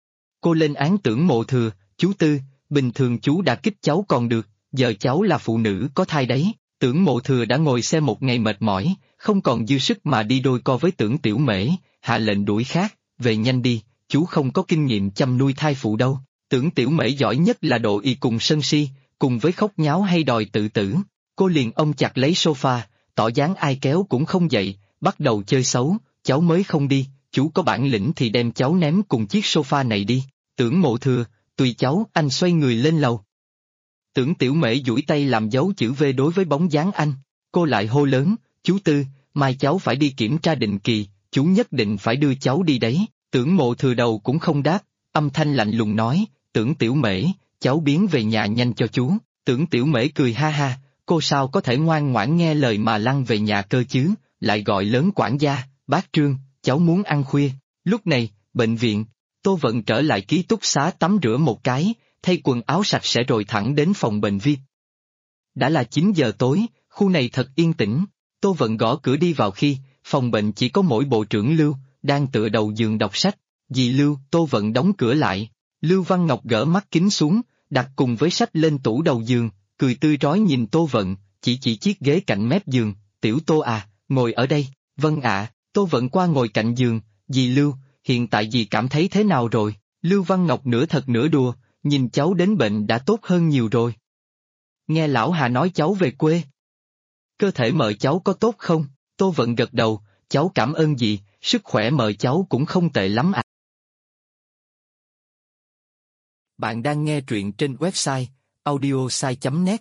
Cô lên án Tưởng Mộ Thừa, chú Tư, bình thường chú đã kích cháu còn được, giờ cháu là phụ nữ có thai đấy. Tưởng Mộ Thừa đã ngồi xe một ngày mệt mỏi, không còn dư sức mà đi đôi co với Tưởng Tiểu Mễ, hạ lệnh đuổi khác, về nhanh đi, chú không có kinh nghiệm chăm nuôi thai phụ đâu. Tưởng Tiểu Mễ giỏi nhất là độ y cùng sân si, cùng với khóc nháo hay đòi tự tử. Cô liền ôm chặt lấy sofa, tỏ dáng ai kéo cũng không dậy, bắt đầu chơi xấu, cháu mới không đi, chú có bản lĩnh thì đem cháu ném cùng chiếc sofa này đi. Tưởng Mộ Thừa, tùy cháu, anh xoay người lên lầu. Tưởng Tiểu Mễ duỗi tay làm dấu chữ V đối với bóng dáng anh, cô lại hô lớn, chú Tư, mai cháu phải đi kiểm tra định kỳ, chú nhất định phải đưa cháu đi đấy. Tưởng Mộ Thừa đầu cũng không đáp, âm thanh lạnh lùng nói, Tưởng Tiểu Mễ, cháu biến về nhà nhanh cho chú. Tưởng Tiểu Mễ cười ha ha, cô sao có thể ngoan ngoãn nghe lời mà lăn về nhà cơ chứ, lại gọi lớn quản gia, bác Trương, cháu muốn ăn khuya. Lúc này, bệnh viện, Tô Vận trở lại ký túc xá tắm rửa một cái, thay quần áo sạch sẽ rồi thẳng đến phòng bệnh VIP. Đã là 9 giờ tối, khu này thật yên tĩnh, Tô Vận gõ cửa đi vào khi, phòng bệnh chỉ có mỗi bộ trưởng Lưu, đang tựa đầu giường đọc sách. Dì Lưu, Tô Vận đóng cửa lại, Lưu Văn Ngọc gỡ mắt kính xuống, đặt cùng với sách lên tủ đầu giường, cười tươi rói nhìn Tô Vận, chỉ chiếc ghế cạnh mép giường, Tiểu Tô à, ngồi ở đây. Vâng ạ. Tô Vận qua ngồi cạnh giường, dì Lưu, hiện tại dì cảm thấy thế nào rồi? Lưu Văn Ngọc nửa thật nửa đùa, nhìn cháu đến bệnh đã tốt hơn nhiều rồi. Nghe lão Hà nói cháu về quê. Cơ thể mợ cháu có tốt không? Tô Vận gật đầu, cháu cảm ơn dì, sức khỏe mợ cháu cũng không tệ lắm ạ. Bạn đang nghe truyện trên website audiosai.net.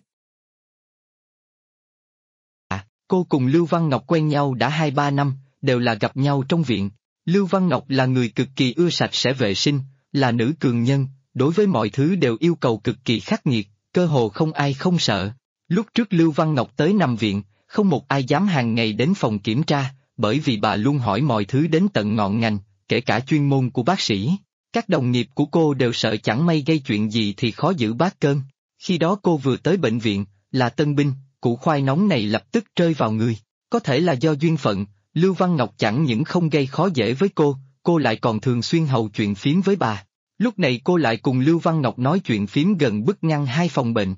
Cô cùng Lưu Văn Ngọc quen nhau đã 2-3 năm, đều là gặp nhau trong viện. Lưu Văn Ngọc là người cực kỳ ưa sạch sẽ vệ sinh, là nữ cường nhân, đối với mọi thứ đều yêu cầu cực kỳ khắc nghiệt, cơ hồ không ai không sợ. Lúc trước Lưu Văn Ngọc tới nằm viện, không một ai dám hàng ngày đến phòng kiểm tra, bởi vì bà luôn hỏi mọi thứ đến tận ngọn ngành, kể cả chuyên môn của bác sĩ. Các đồng nghiệp của cô đều sợ chẳng may gây chuyện gì thì khó giữ bát cơm. Khi đó cô vừa tới bệnh viện, là tân binh, củ khoai nóng này lập tức rơi vào người. Có thể là do duyên phận, Lưu Văn Ngọc chẳng những không gây khó dễ với cô lại còn thường xuyên hầu chuyện phím với bà. Lúc này cô lại cùng Lưu Văn Ngọc nói chuyện phím gần bức ngăn hai phòng bệnh.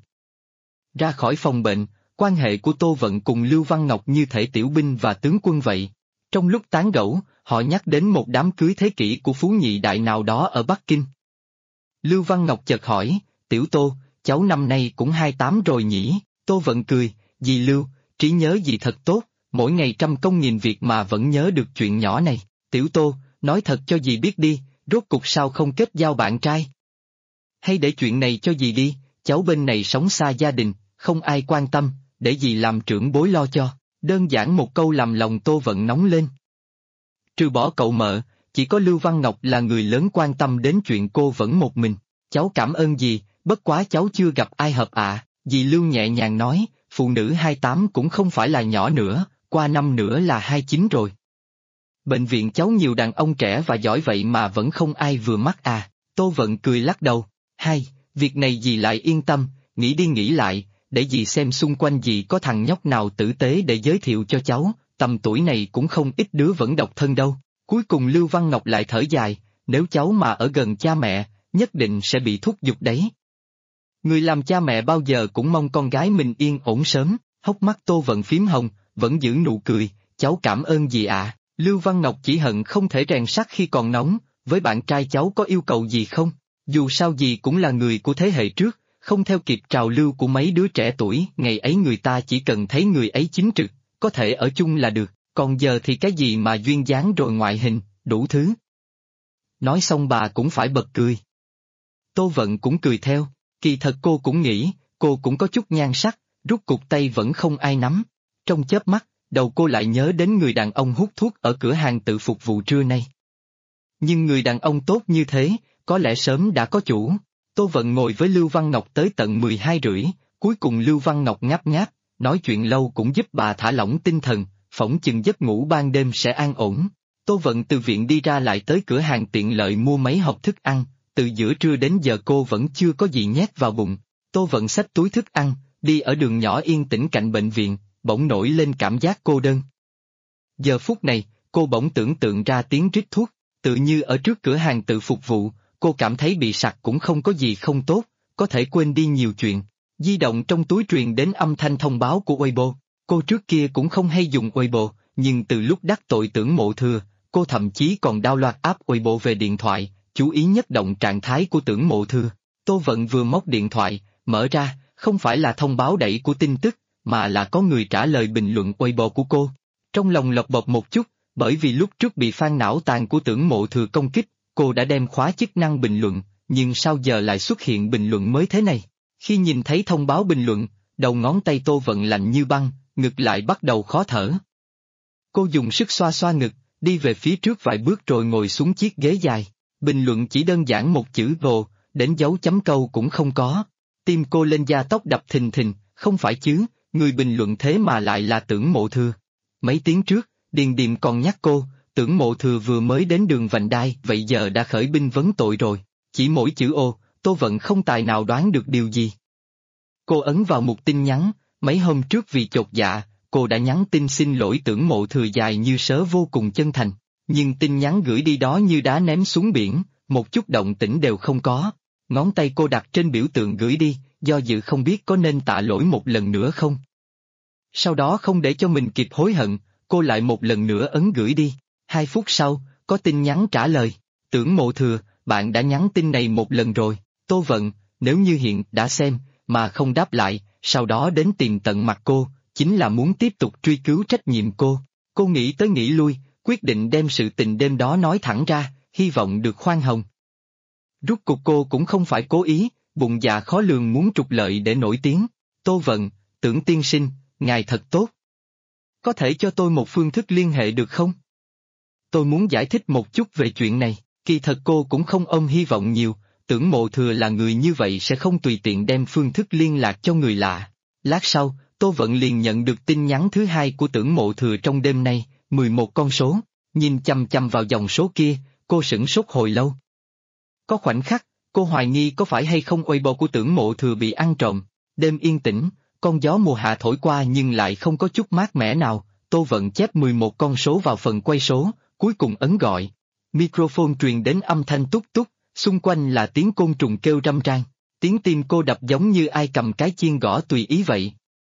Ra khỏi phòng bệnh, quan hệ của Tô Vận cùng Lưu Văn Ngọc như thể tiểu binh và tướng quân vậy. Trong lúc tán gẫu, họ nhắc đến một đám cưới thế kỷ của phú nhị đại nào đó ở Bắc Kinh. Lưu Văn Ngọc chợt hỏi, Tiểu Tô, cháu năm nay cũng 28 rồi nhỉ? Tô Vận cười, dì Lưu, trí nhớ dì thật tốt, mỗi ngày trăm công nghìn việc mà vẫn nhớ được chuyện nhỏ này. Tiểu Tô, nói thật cho dì biết đi, rốt cục sao không kết giao bạn trai? Hay để chuyện này cho dì đi, cháu bên này sống xa gia đình, không ai quan tâm, để dì làm trưởng bối lo cho. Đơn giản một câu làm lòng Tô Vận nóng lên. Trừ bỏ cậu mợ, chỉ có Lưu Văn Ngọc là người lớn quan tâm đến chuyện cô vẫn một mình. Cháu cảm ơn dì, bất quá cháu chưa gặp ai hợp ạ. Dì Lưu nhẹ nhàng nói, phụ nữ 28 cũng không phải là nhỏ nữa, qua năm nữa là 29 rồi. Bệnh viện cháu nhiều đàn ông trẻ và giỏi vậy mà vẫn không ai vừa mắt à. Tô Vận cười lắc đầu, việc này dì lại yên tâm, nghĩ đi nghĩ lại, để dì xem xung quanh dì có thằng nhóc nào tử tế để giới thiệu cho cháu, tầm tuổi này cũng không ít đứa vẫn độc thân đâu. Cuối cùng Lưu Văn Ngọc lại thở dài, nếu cháu mà ở gần cha mẹ, nhất định sẽ bị thúc giục đấy. Người làm cha mẹ bao giờ cũng mong con gái mình yên ổn sớm, hốc mắt Tô Vận phím hồng, vẫn giữ nụ cười, cháu cảm ơn dì ạ. Lưu Văn Ngọc chỉ hận không thể rèn sắt khi còn nóng, với bạn trai cháu có yêu cầu gì không? Dù sao dì cũng là người của thế hệ trước, không theo kịp trào lưu của mấy đứa trẻ tuổi, ngày ấy người ta chỉ cần thấy người ấy chính trực, có thể ở chung là được, còn giờ thì cái gì mà duyên dáng rồi ngoại hình, đủ thứ. Nói xong bà cũng phải bật cười. Tô Vận cũng cười theo, kỳ thật cô cũng nghĩ, cô cũng có chút nhan sắc, rút cục tay vẫn không ai nắm. Trong chớp mắt, đầu cô lại nhớ đến người đàn ông hút thuốc ở cửa hàng tự phục vụ trưa nay. Nhưng người đàn ông tốt như thế, có lẽ sớm đã có chủ. Tô Vận ngồi với Lưu Văn Ngọc tới tận 12 rưỡi, cuối cùng Lưu Văn Ngọc ngáp ngáp, nói chuyện lâu cũng giúp bà thả lỏng tinh thần, phỏng chừng giấc ngủ ban đêm sẽ an ổn. Tô Vận từ viện đi ra lại tới cửa hàng tiện lợi mua mấy hộp thức ăn, từ giữa trưa đến giờ cô vẫn chưa có gì nhét vào bụng. Tô Vận xách túi thức ăn, đi ở đường nhỏ yên tĩnh cạnh bệnh viện, bỗng nổi lên cảm giác cô đơn. Giờ phút này, cô bỗng tưởng tượng ra tiếng rít thuốc, tự như ở trước cửa hàng tự phục vụ, cô cảm thấy bị sặc cũng không có gì không tốt, có thể quên đi nhiều chuyện. Di động trong túi truyền đến âm thanh thông báo của Weibo, cô trước kia cũng không hay dùng Weibo, nhưng từ lúc đắc tội Tưởng Mộ Thừa, cô thậm chí còn download app Weibo về điện thoại, chú ý nhất động trạng thái của Tưởng Mộ Thừa. Tô Vận vừa móc điện thoại, mở ra, không phải là thông báo đẩy của tin tức, mà là có người trả lời bình luận Weibo của cô. Trong lòng lộc bộc một chút, bởi vì lúc trước bị phan não tàn của Tưởng Mộ Thừa công kích, cô đã đem khóa chức năng bình luận, nhưng sao giờ lại xuất hiện bình luận mới thế này? Khi nhìn thấy thông báo bình luận, đầu ngón tay Tô Vận lạnh như băng, ngực lại bắt đầu khó thở. Cô dùng sức xoa xoa ngực, đi về phía trước vài bước rồi ngồi xuống chiếc ghế dài. Bình luận chỉ đơn giản một chữ "Vô", đến dấu chấm câu cũng không có. Tim cô lên da tóc đập thình thình, không phải chứ, người bình luận thế mà lại là Tưởng Mộ Thừa. Mấy tiếng trước, Điền Điềm còn nhắc cô, Tưởng Mộ Thừa vừa mới đến đường vành đai, vậy giờ đã khởi binh vấn tội rồi. Chỉ mỗi chữ "ô", Tô Vận không tài nào đoán được điều gì. Cô ấn vào một tin nhắn, mấy hôm trước vì chột dạ, cô đã nhắn tin xin lỗi Tưởng Mộ Thừa dài như sớ vô cùng chân thành, nhưng tin nhắn gửi đi đó như đá ném xuống biển, một chút động tĩnh đều không có. Ngón tay cô đặt trên biểu tượng gửi đi, do dự không biết có nên tạ lỗi một lần nữa không. Sau đó không để cho mình kịp hối hận, cô lại một lần nữa ấn gửi đi. 2 phút sau, có tin nhắn trả lời, Tưởng Mộ Thừa, bạn đã nhắn tin này một lần rồi. Tô Vận, nếu như hiện đã xem, mà không đáp lại, sau đó đến tìm tận mặt cô, chính là muốn tiếp tục truy cứu trách nhiệm cô. Cô nghĩ tới nghĩ lui, quyết định đem sự tình đêm đó nói thẳng ra, hy vọng được khoan hồng. Rút cuộc cô cũng không phải cố ý, bụng dạ khó lường muốn trục lợi để nổi tiếng. Tô Vận, Tưởng tiên sinh, ngài thật tốt. Có thể cho tôi một phương thức liên hệ được không? Tôi muốn giải thích một chút về chuyện này, kỳ thật cô cũng không ôm hy vọng nhiều, Tưởng Mộ Thừa là người như vậy sẽ không tùy tiện đem phương thức liên lạc cho người lạ. Lát sau, Tô Vận liền nhận được tin nhắn thứ hai của Tưởng Mộ Thừa trong đêm nay, 11 con số, nhìn chằm chằm vào dòng số kia, cô sửng sốt hồi lâu. Có khoảnh khắc, cô hoài nghi có phải hay không Weibo của Tưởng Mộ Thừa bị ăn trộm. Đêm yên tĩnh, con gió mùa hạ thổi qua nhưng lại không có chút mát mẻ nào, Tô Vận chép 11 con số vào phần quay số, cuối cùng ấn gọi. Microphone truyền đến âm thanh tút tút, xung quanh là tiếng côn trùng kêu râm ran, tiếng tim cô đập giống như ai cầm cái chiên gõ tùy ý vậy.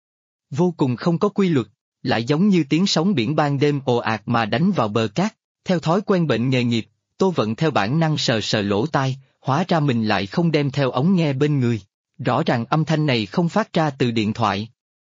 Vô cùng không có quy luật, lại giống như tiếng sóng biển ban đêm ồ ạt mà đánh vào bờ cát. Theo thói quen bệnh nghề nghiệp, Tô Vận theo bản năng sờ sờ lỗ tai, hóa ra mình lại không đem theo ống nghe bên người. Rõ ràng âm thanh này không phát ra từ điện thoại.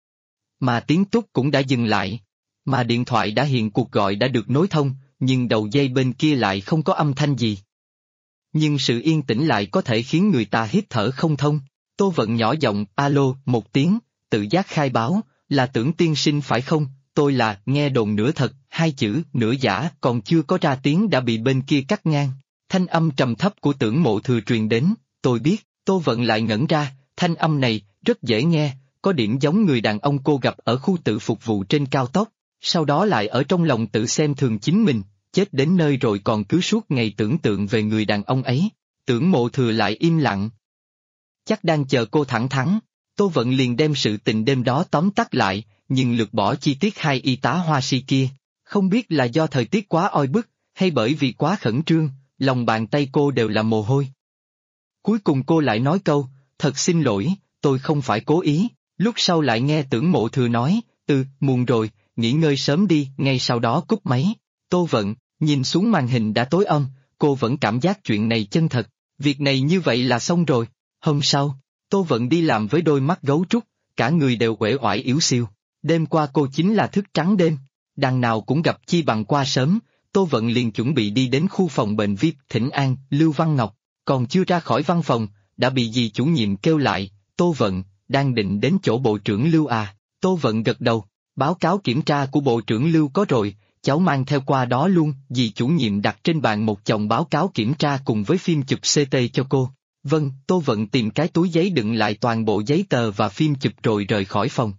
Mà tiếng tút cũng đã dừng lại. Mà điện thoại đã hiện cuộc gọi đã được nối thông, nhưng đầu dây bên kia lại không có âm thanh gì. Nhưng sự yên tĩnh lại có thể khiến người ta hít thở không thông. Tô Vận nhỏ giọng alo một tiếng, tự giác khai báo, là Tưởng tiên sinh phải không? Tôi là, nghe đồn nửa thật, 2 chữ, nửa giả, còn chưa có ra tiếng đã bị bên kia cắt ngang. Thanh âm trầm thấp của Tưởng Mộ Thừa truyền đến, tôi biết. Tô Vận lại ngẩn ra, thanh âm này, rất dễ nghe, có điểm giống người đàn ông cô gặp ở khu tự phục vụ trên cao tốc, sau đó lại ở trong lòng tự xem thường chính mình, chết đến nơi rồi còn cứ suốt ngày tưởng tượng về người đàn ông ấy. Tưởng Mộ Thừa lại im lặng. Chắc đang chờ cô thẳng thắn, Tô Vận liền đem sự tình đêm đó tóm tắt lại, nhưng lược bỏ chi tiết hai y tá Hoa Si kia, không biết là do thời tiết quá oi bức, hay bởi vì quá khẩn trương, lòng bàn tay cô đều là mồ hôi. Cuối cùng cô lại nói câu, thật xin lỗi, tôi không phải cố ý, lúc sau lại nghe Tưởng Mộ Thừa nói, muộn rồi, nghỉ ngơi sớm đi, ngay sau đó cúp máy. Tô Vận, nhìn xuống màn hình đã tối om, cô vẫn cảm giác chuyện này chân thật, việc này như vậy là xong rồi. Hôm sau, Tô Vận đi làm với đôi mắt gấu trúc, cả người đều uể oải yếu xiu. Đêm qua cô chính là thức trắng đêm. Đằng nào cũng gặp chi bằng qua sớm, Tô Vận liền chuẩn bị đi đến khu phòng bệnh VIP thỉnh an Lưu Văn Ngọc, còn chưa ra khỏi văn phòng, đã bị dì chủ nhiệm kêu lại. Tô Vận, đang định đến chỗ bộ trưởng Lưu à? Tô Vận gật đầu, báo cáo kiểm tra của bộ trưởng Lưu có rồi, cháu mang theo qua đó luôn. Dì chủ nhiệm đặt trên bàn một chồng báo cáo kiểm tra cùng với phim chụp CT cho cô. Vâng, Tô Vận tìm cái túi giấy đựng lại toàn bộ giấy tờ và phim chụp rồi rời khỏi phòng.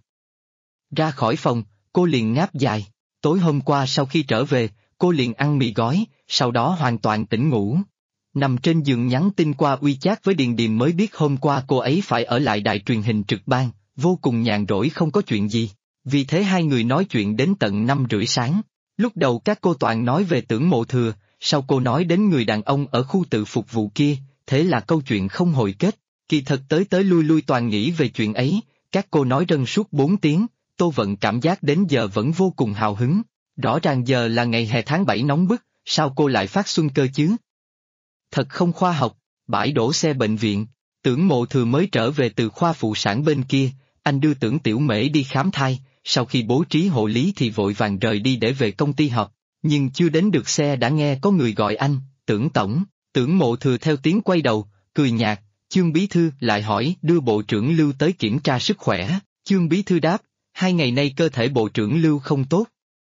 Ra khỏi phòng, cô liền ngáp dài. Tối hôm qua sau khi trở về, cô liền ăn mì gói, sau đó hoàn toàn tỉnh ngủ. Nằm trên giường nhắn tin qua WeChat với Điền Điềm mới biết hôm qua cô ấy phải ở lại đài truyền hình trực ban, vô cùng nhàn rỗi không có chuyện gì. Vì thế hai người nói chuyện đến tận 5:30 sáng. Lúc đầu các cô toàn nói về Tưởng Mộ Thừa, sau cô nói đến người đàn ông ở khu tự phục vụ kia, thế là câu chuyện không hồi kết. Kỳ thật tới tới lui lui toàn nghĩ về chuyện ấy, các cô nói rân suốt 4 tiếng, Tô Vận cảm giác đến giờ vẫn vô cùng hào hứng. Rõ ràng giờ là ngày hè tháng 7 nóng bức, sao cô lại phát xuân cơ chứ? Thật không khoa học. Bãi đổ xe bệnh viện, Tưởng Mộ Thừa mới trở về từ khoa phụ sản bên kia, anh đưa Tưởng Tiểu Mễ đi khám thai, sau khi bố trí hộ lý thì vội vàng rời đi để về công ty họp, nhưng chưa đến được xe đã nghe có người gọi anh, Tưởng Tổng. Tưởng Mộ Thừa theo tiếng quay đầu, cười nhạt. Chương Bí Thư lại hỏi đưa Bộ trưởng Lưu tới kiểm tra sức khỏe. Chương Bí Thư đáp, 2 ngày nay cơ thể Bộ trưởng Lưu không tốt.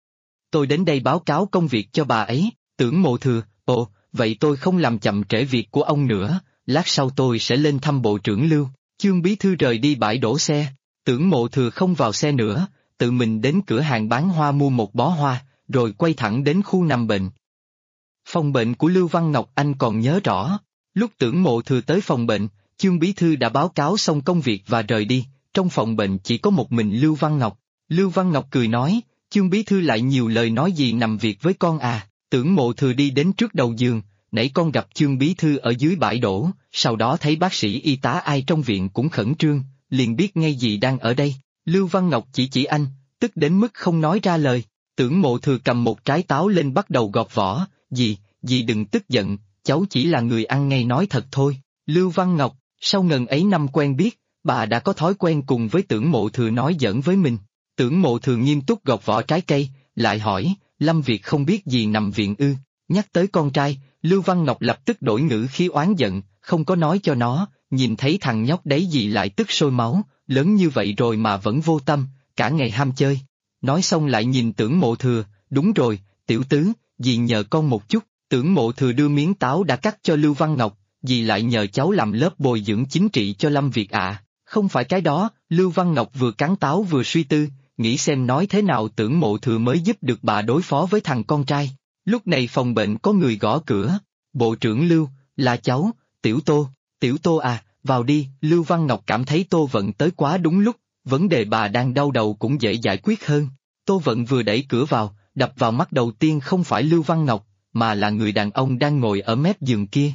Tôi đến đây báo cáo công việc cho bà ấy. Tưởng Mộ Thừa, ồ, vậy tôi không làm chậm trễ việc của ông nữa, lát sau tôi sẽ lên thăm Bộ trưởng Lưu. Chương Bí Thư rời đi bãi đổ xe, Tưởng Mộ Thừa không vào xe nữa, tự mình đến cửa hàng bán hoa mua một bó hoa, rồi quay thẳng đến khu nằm bệnh. Phòng bệnh của Lưu Văn Ngọc anh còn nhớ rõ. Lúc Tưởng Mộ Thừa tới phòng bệnh, Chương Bí Thư đã báo cáo xong công việc và rời đi, trong phòng bệnh chỉ có một mình Lưu Văn Ngọc. Lưu Văn Ngọc cười nói, Chương Bí Thư lại nhiều lời nói gì nằm việc với con à? Tưởng Mộ Thừa đi đến trước đầu giường, nãy con gặp Chương Bí Thư ở dưới bãi đổ, sau đó thấy bác sĩ y tá ai trong viện cũng khẩn trương, liền biết ngay gì đang ở đây. Lưu Văn Ngọc chỉ anh, tức đến mức không nói ra lời. Tưởng Mộ Thừa cầm một trái táo lên bắt đầu gọt vỏ, dì đừng tức giận, cháu chỉ là người ăn ngay nói thật thôi. Lưu Văn Ngọc, sau ngần ấy năm quen biết, bà đã có thói quen cùng với Tưởng Mộ Thừa nói giỡn với mình. Tưởng Mộ Thừa nghiêm túc gọt vỏ trái cây, lại hỏi, Lâm Việt không biết gì nằm viện ư? Nhắc tới con trai, Lưu Văn Ngọc lập tức đổi ngữ khí oán giận, không có nói cho nó, nhìn thấy thằng nhóc đấy gì lại tức sôi máu, lớn như vậy rồi mà vẫn vô tâm, cả ngày ham chơi. Nói xong lại nhìn Tưởng Mộ Thừa, đúng rồi, tiểu tứ, dì nhờ con một chút. Tưởng Mộ Thừa đưa miếng táo đã cắt cho Lưu Văn Ngọc, dì lại nhờ cháu làm lớp bồi dưỡng chính trị cho Lâm Việt ạ. Không phải cái đó, Lưu Văn Ngọc vừa cắn táo vừa suy tư, nghĩ xem nói thế nào Tưởng Mộ Thừa mới giúp được bà đối phó với thằng con trai. Lúc này phòng bệnh có người gõ cửa, Bộ trưởng Lưu, là cháu, Tiểu Tô à, vào đi. Lưu Văn Ngọc cảm thấy Tô Vận tới quá đúng lúc, vấn đề bà đang đau đầu cũng dễ giải quyết hơn. Tô Vận vừa đẩy cửa vào, đập vào mắt đầu tiên không phải Lưu Văn Ngọc, mà là người đàn ông đang ngồi ở mép giường kia.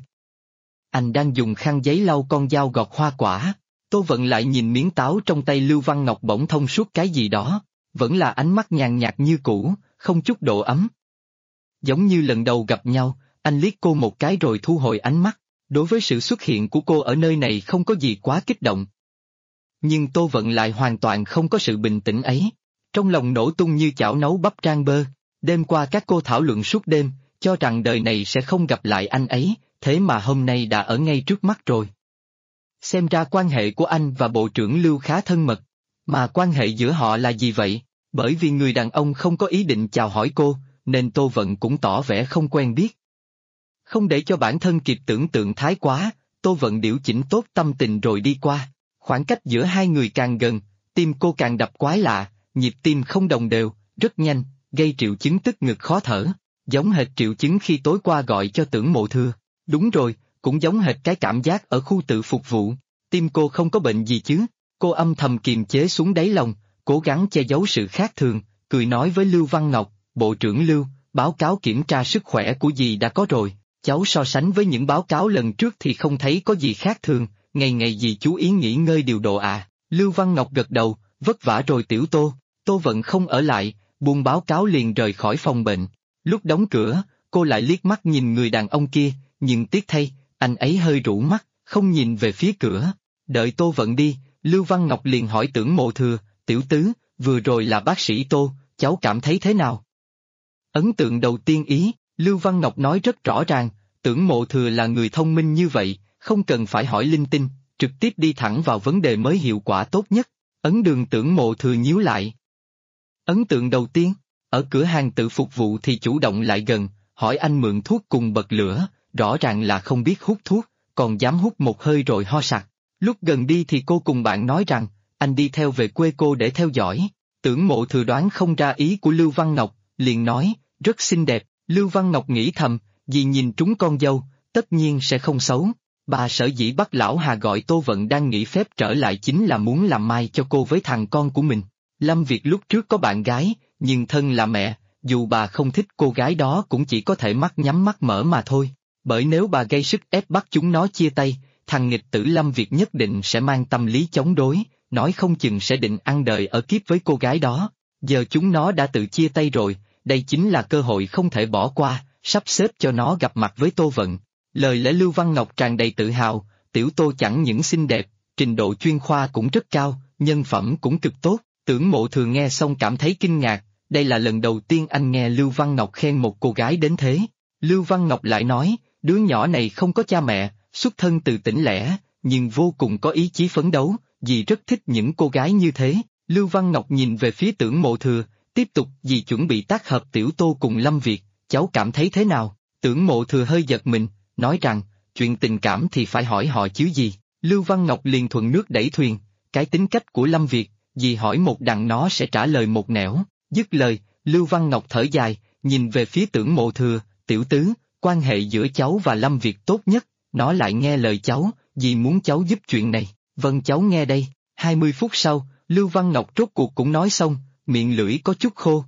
Anh đang dùng khăn giấy lau con dao gọt hoa quả. Tô Vận lại nhìn miếng táo trong tay Lưu Văn Ngọc bỗng thông suốt cái gì đó, vẫn là ánh mắt nhàn nhạt như cũ, không chút độ ấm. Giống như lần đầu gặp nhau, anh liếc cô một cái rồi thu hồi ánh mắt, đối với sự xuất hiện của cô ở nơi này không có gì quá kích động. Nhưng Tô Vận lại hoàn toàn không có sự bình tĩnh ấy, trong lòng nổ tung như chảo nấu bắp rang bơ. Đêm qua các cô thảo luận suốt đêm, cho rằng đời này sẽ không gặp lại anh ấy, thế mà hôm nay đã ở ngay trước mắt rồi. Xem ra quan hệ của anh và Bộ trưởng Lưu khá thân mật, mà quan hệ giữa họ là gì vậy? Bởi vì người đàn ông không có ý định chào hỏi cô, nên Tô Vận cũng tỏ vẻ không quen biết. Không để cho bản thân kịp tưởng tượng thái quá, Tô Vận điều chỉnh tốt tâm tình rồi đi qua. Khoảng cách giữa hai người càng gần, tim cô càng đập quái lạ, nhịp tim không đồng đều, rất nhanh, gây triệu chứng tức ngực khó thở, giống hệt triệu chứng khi tối qua gọi cho Tưởng Mộ Thừa. Đúng rồi, cũng giống hệt cái cảm giác ở khu tự phục vụ. Tim cô không có bệnh gì chứ? Cô âm thầm kiềm chế xuống đáy lòng, cố gắng che giấu sự khác thường, cười nói với Lưu Văn Ngọc, Bộ trưởng Lưu, báo cáo kiểm tra sức khỏe của dì đã có rồi. Cháu so sánh với những báo cáo lần trước thì không thấy có gì khác thường, ngày ngày dì chú ý nghỉ ngơi điều độ à. Lưu Văn Ngọc gật đầu, vất vả rồi tiểu Tô. Tô Vận không ở lại, buông báo cáo liền rời khỏi phòng bệnh. Lúc đóng cửa, cô lại liếc mắt nhìn người đàn ông kia, nhưng tiếc thay, anh ấy hơi rũ mắt, không nhìn về phía cửa. Đợi Tô Vận đi, Lưu Văn Ngọc liền hỏi Tưởng Mộ Thừa, tiểu tứ, vừa rồi là bác sĩ Tô, cháu cảm thấy thế nào? Ấn tượng đầu tiên ý, Lưu Văn Ngọc nói rất rõ ràng, Tưởng Mộ Thừa là người thông minh như vậy, không cần phải hỏi linh tinh, trực tiếp đi thẳng vào vấn đề mới hiệu quả tốt nhất. Ấn Đường Tưởng Mộ Thừa nhíu lại. Ấn tượng đầu tiên, ở cửa hàng tự phục vụ thì chủ động lại gần, hỏi anh mượn thuốc cùng bật lửa, rõ ràng là không biết hút thuốc, còn dám hút một hơi rồi ho sặc. Lúc gần đi thì cô cùng bạn nói rằng, anh đi theo về quê cô để theo dõi. Tưởng Mộ Thừa đoán không ra ý của Lưu Văn Ngọc, liền nói, rất xinh đẹp. Lưu Văn Ngọc nghĩ thầm, vì nhìn trúng con dâu, tất nhiên sẽ không xấu. Bà sở dĩ bắt lão Hà gọi Tô Vận đang nghỉ phép trở lại chính là muốn làm mai cho cô với thằng con của mình. Lâm Việt lúc trước có bạn gái, nhưng thân là mẹ, dù bà không thích cô gái đó cũng chỉ có thể mắt nhắm mắt mở mà thôi. Bởi nếu bà gây sức ép bắt chúng nó chia tay, thằng nghịch tử Lâm Việt nhất định sẽ mang tâm lý chống đối, nói không chừng sẽ định ăn đời ở kiếp với cô gái đó. Giờ chúng nó đã tự chia tay rồi, đây chính là cơ hội không thể bỏ qua, sắp xếp cho nó gặp mặt với Tô Vận. Lời lẽ Lưu Văn Ngọc tràn đầy tự hào, tiểu Tô chẳng những xinh đẹp, trình độ chuyên khoa cũng rất cao, nhân phẩm cũng cực tốt. Tưởng Mộ Thừa nghe xong cảm thấy kinh ngạc, đây là lần đầu tiên anh nghe Lưu Văn Ngọc khen một cô gái đến thế. Lưu Văn Ngọc lại nói, đứa nhỏ này không có cha mẹ, xuất thân từ tỉnh lẻ, nhưng vô cùng có ý chí phấn đấu, dì rất thích những cô gái như thế. Lưu Văn Ngọc nhìn về phía Tưởng Mộ Thừa, tiếp tục, dì chuẩn bị tác hợp tiểu Tô cùng Lâm Việt, cháu cảm thấy thế nào? Tưởng Mộ Thừa hơi giật mình, nói rằng, chuyện tình cảm thì phải hỏi họ chứ gì. Lưu Văn Ngọc liền thuận nước đẩy thuyền, cái tính cách của Lâm Việt, dì hỏi một đằng nó sẽ trả lời một nẻo. Dứt lời, Lưu Văn Ngọc thở dài, nhìn về phía Tưởng Mộ Thừa, tiểu tứ, quan hệ giữa cháu và Lâm Việt tốt nhất, nó lại nghe lời cháu, dì muốn cháu giúp chuyện này. Vâng, cháu nghe đây. 20 phút sau, Lưu Văn Ngọc rốt cuộc cũng nói xong, miệng lưỡi có chút khô.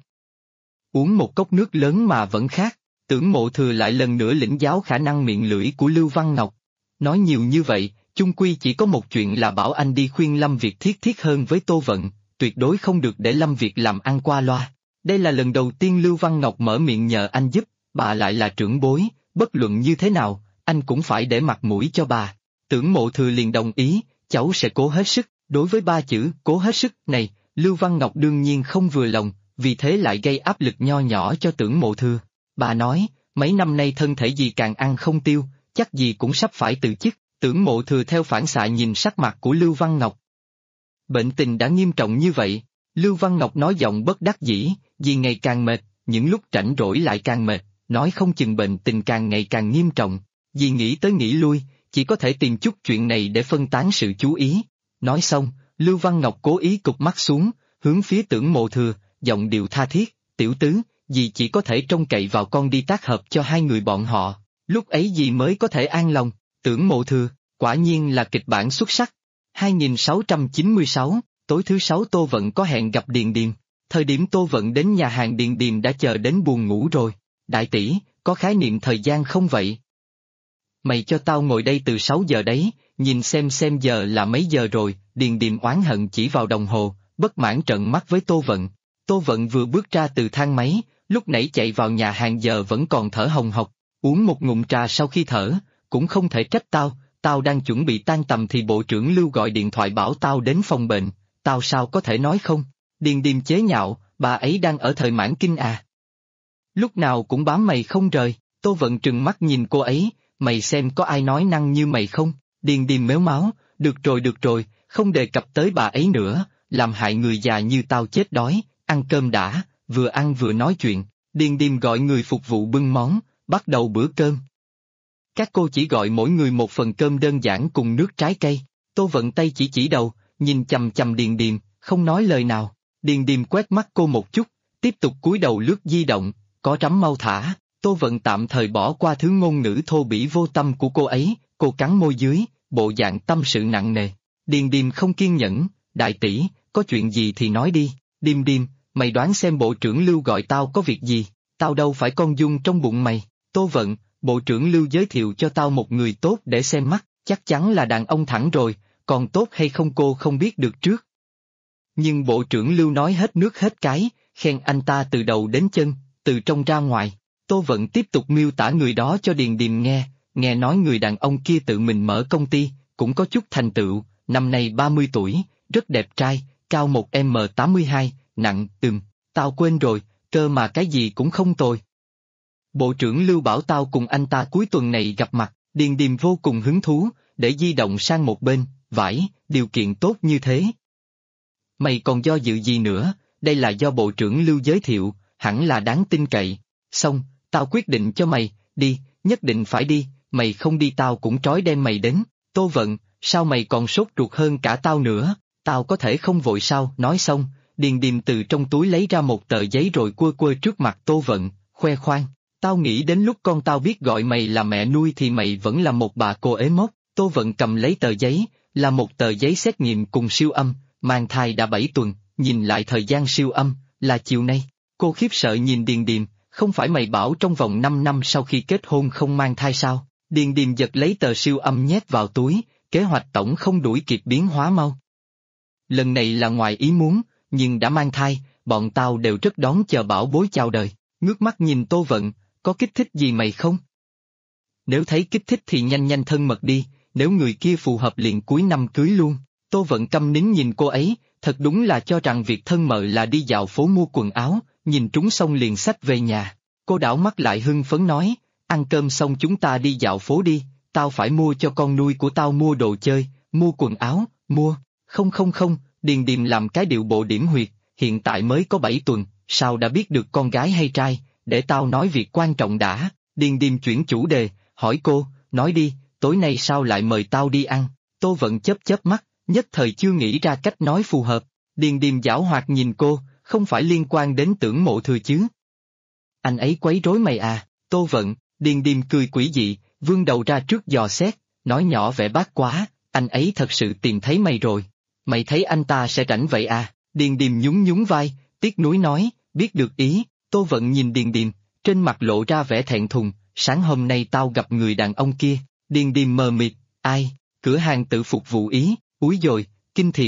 Uống một cốc nước lớn mà vẫn khát. Tưởng Mộ Thừa lại lần nữa lĩnh giáo khả năng miệng lưỡi của Lưu Văn Ngọc. Nói nhiều như vậy, chung quy chỉ có một chuyện là bảo anh đi khuyên Lâm Việt thiết hơn với Tô Vận, tuyệt đối không được để Lâm Việt làm ăn qua loa. Đây là lần đầu tiên Lưu Văn Ngọc mở miệng nhờ anh giúp, bà lại là trưởng bối, bất luận như thế nào, anh cũng phải để mặt mũi cho bà. Tưởng Mộ Thừa liền đồng ý, cháu sẽ cố hết sức. Đối với ba chữ cố hết sức này, Lưu Văn Ngọc đương nhiên không vừa lòng, vì thế lại gây áp lực nho nhỏ cho Tưởng Mộ Thừa. Bà nói, mấy năm nay thân thể dì càng ăn không tiêu, chắc dì cũng sắp phải từ chức. Tưởng Mộ Thừa theo phản xạ nhìn sắc mặt của Lưu Văn Ngọc. Bệnh tình đã nghiêm trọng như vậy, Lưu Văn Ngọc nói giọng bất đắc dĩ, dì ngày càng mệt, những lúc rảnh rỗi lại càng mệt, nói không chừng bệnh tình càng ngày càng nghiêm trọng. Dì nghĩ tới nghĩ lui, chỉ có thể tìm chút chuyện này để phân tán sự chú ý. Nói xong, Lưu Văn Ngọc cố ý cụp mắt xuống, hướng phía Tưởng Mộ Thừa, giọng điệu tha thiết, tiểu tứ, dì chỉ có thể trông cậy vào con đi tác hợp cho hai người bọn họ, lúc ấy dì mới có thể an lòng. Tưởng Mộ Thừa, quả nhiên là kịch bản xuất sắc. 2696, tối thứ sáu Tô Vận có hẹn gặp Điền Điềm. Thời điểm Tô Vận đến nhà hàng Điền Điềm đã chờ đến buồn ngủ rồi. Đại tỷ, có khái niệm thời gian không vậy? Mày cho tao ngồi đây từ 6 giờ đấy, nhìn xem giờ là mấy giờ rồi. Điền Điềm oán hận chỉ vào đồng hồ, bất mãn trợn mắt với Tô Vận. Tô Vận vừa bước ra từ thang máy, lúc nãy chạy vào nhà hàng giờ vẫn còn thở hồng hộc, uống một ngụm trà sau khi thở, cũng không thể trách tao đang chuẩn bị tan tầm thì bộ trưởng Lưu gọi điện thoại bảo tao đến phòng bệnh, tao sao có thể nói không? Điền Điềm chế nhạo, bà ấy đang ở thời mãn kinh à? Lúc nào cũng bám mày không rời. Tô Vận trừng mắt nhìn cô ấy, mày xem có ai nói năng như mày không? Điền Điềm méo máu, được rồi, không đề cập tới bà ấy nữa, làm hại người già như tao chết đói, ăn cơm đã, vừa ăn vừa nói chuyện. Điền Điềm gọi người phục vụ bưng món, bắt đầu bữa cơm. Các cô chỉ gọi mỗi người một phần cơm đơn giản cùng nước trái cây. Tô Vận tay chỉ đầu, nhìn chằm chằm Điền Điềm, không nói lời nào. Điền Điềm quét mắt cô một chút, tiếp tục cúi đầu lướt di động, có rắm mau thả. Tô Vận tạm thời bỏ qua thứ ngôn ngữ thô bỉ vô tâm của cô ấy, cô cắn môi dưới, bộ dạng tâm sự nặng nề. Điền Điềm không kiên nhẫn, đại tỷ, có chuyện gì thì nói đi. Điềm Điềm, mày đoán xem bộ trưởng Lưu gọi tao có việc gì, tao đâu phải con dung trong bụng mày. Tô Vận, bộ trưởng Lưu giới thiệu cho tao một người tốt để xem mắt, chắc chắn là đàn ông thẳng rồi, còn tốt hay không cô không biết được trước. Nhưng bộ trưởng Lưu nói hết nước hết cái, khen anh ta từ đầu đến chân, từ trong ra ngoài. Tô Vận tiếp tục miêu tả người đó cho Điền Điềm nghe nói người đàn ông kia tự mình mở công ty, cũng có chút thành tựu, năm nay 30 tuổi, rất đẹp trai, cao 1m82, nặng, tao quên rồi, cơ mà cái gì cũng không tồi. Bộ trưởng Lưu bảo tao cùng anh ta cuối tuần này gặp mặt, Điền Điềm vô cùng hứng thú, để di động sang một bên, vải, điều kiện tốt như thế. Mày còn do dự gì nữa, đây là do Bộ trưởng Lưu giới thiệu, hẳn là đáng tin cậy. Xong, tao quyết định cho mày, đi, nhất định phải đi, mày không đi tao cũng trói đem mày đến. Tô Vận, sao mày còn sốt ruột hơn cả tao nữa, tao có thể không vội sao? Nói xong, Điền Điềm từ trong túi lấy ra một tờ giấy rồi quơ quơ trước mặt Tô Vận, khoe khoang. Tao nghĩ đến lúc con tao biết gọi mày là mẹ nuôi thì mày vẫn là một bà cô ế mốc. Tô Vận cầm lấy tờ giấy, là một tờ giấy xét nghiệm cùng siêu âm, mang thai đã 7 tuần, nhìn lại thời gian siêu âm, là chiều nay. Cô khiếp sợ nhìn Điền Điềm, không phải mày bảo trong vòng 5 năm sau khi kết hôn không mang thai sao? Điền Điềm giật lấy tờ siêu âm nhét vào túi, kế hoạch tổng không đuổi kịp biến hóa mau. Lần này là ngoài ý muốn, nhưng đã mang thai, bọn tao đều rất đón chờ bảo bối chào đời. Ngước mắt nhìn Tô Vận, có kích thích gì mày không? Nếu thấy kích thích thì nhanh nhanh thân mật đi, nếu người kia phù hợp liền cuối năm cưới luôn. Tô Vận câm nín nhìn cô ấy, thật đúng là cho rằng việc thân mợ là đi dạo phố mua quần áo, nhìn trúng xong liền xách về nhà. Cô đảo mắt lại hưng phấn nói, ăn cơm xong chúng ta đi dạo phố đi, tao phải mua cho con nuôi của tao mua đồ chơi, mua quần áo, mua. Không, Điền Điềm làm cái điệu bộ điểm huyệt, hiện tại mới có 7 tuần, sao đã biết được con gái hay trai, để tao nói việc quan trọng đã. Điền Điềm chuyển chủ đề, hỏi cô, nói đi, tối nay sao lại mời tao đi ăn? Tô Vận chớp mắt, nhất thời chưa nghĩ ra cách nói phù hợp. Điền Điềm giảo hoạt nhìn cô, không phải liên quan đến Tưởng Mộ Thừa chứ? Anh ấy quấy rối mày à? Tô Vận, Điền Điềm cười quỷ dị, vươn đầu ra trước dò xét, nói nhỏ vẻ bát quá, anh ấy thật sự tìm thấy mày rồi. Mày thấy anh ta sẽ rảnh vậy à? Điền Điềm nhún vai, tiếc nuối nói, biết được ý. Tô Vận nhìn Điền Điềm, trên mặt lộ ra vẻ thẹn thùng, sáng hôm nay tao gặp người đàn ông kia. Điền Điềm mờ mịt, ai? Cửa hàng tự phục vụ ý, úi dồi, kinh thiệt.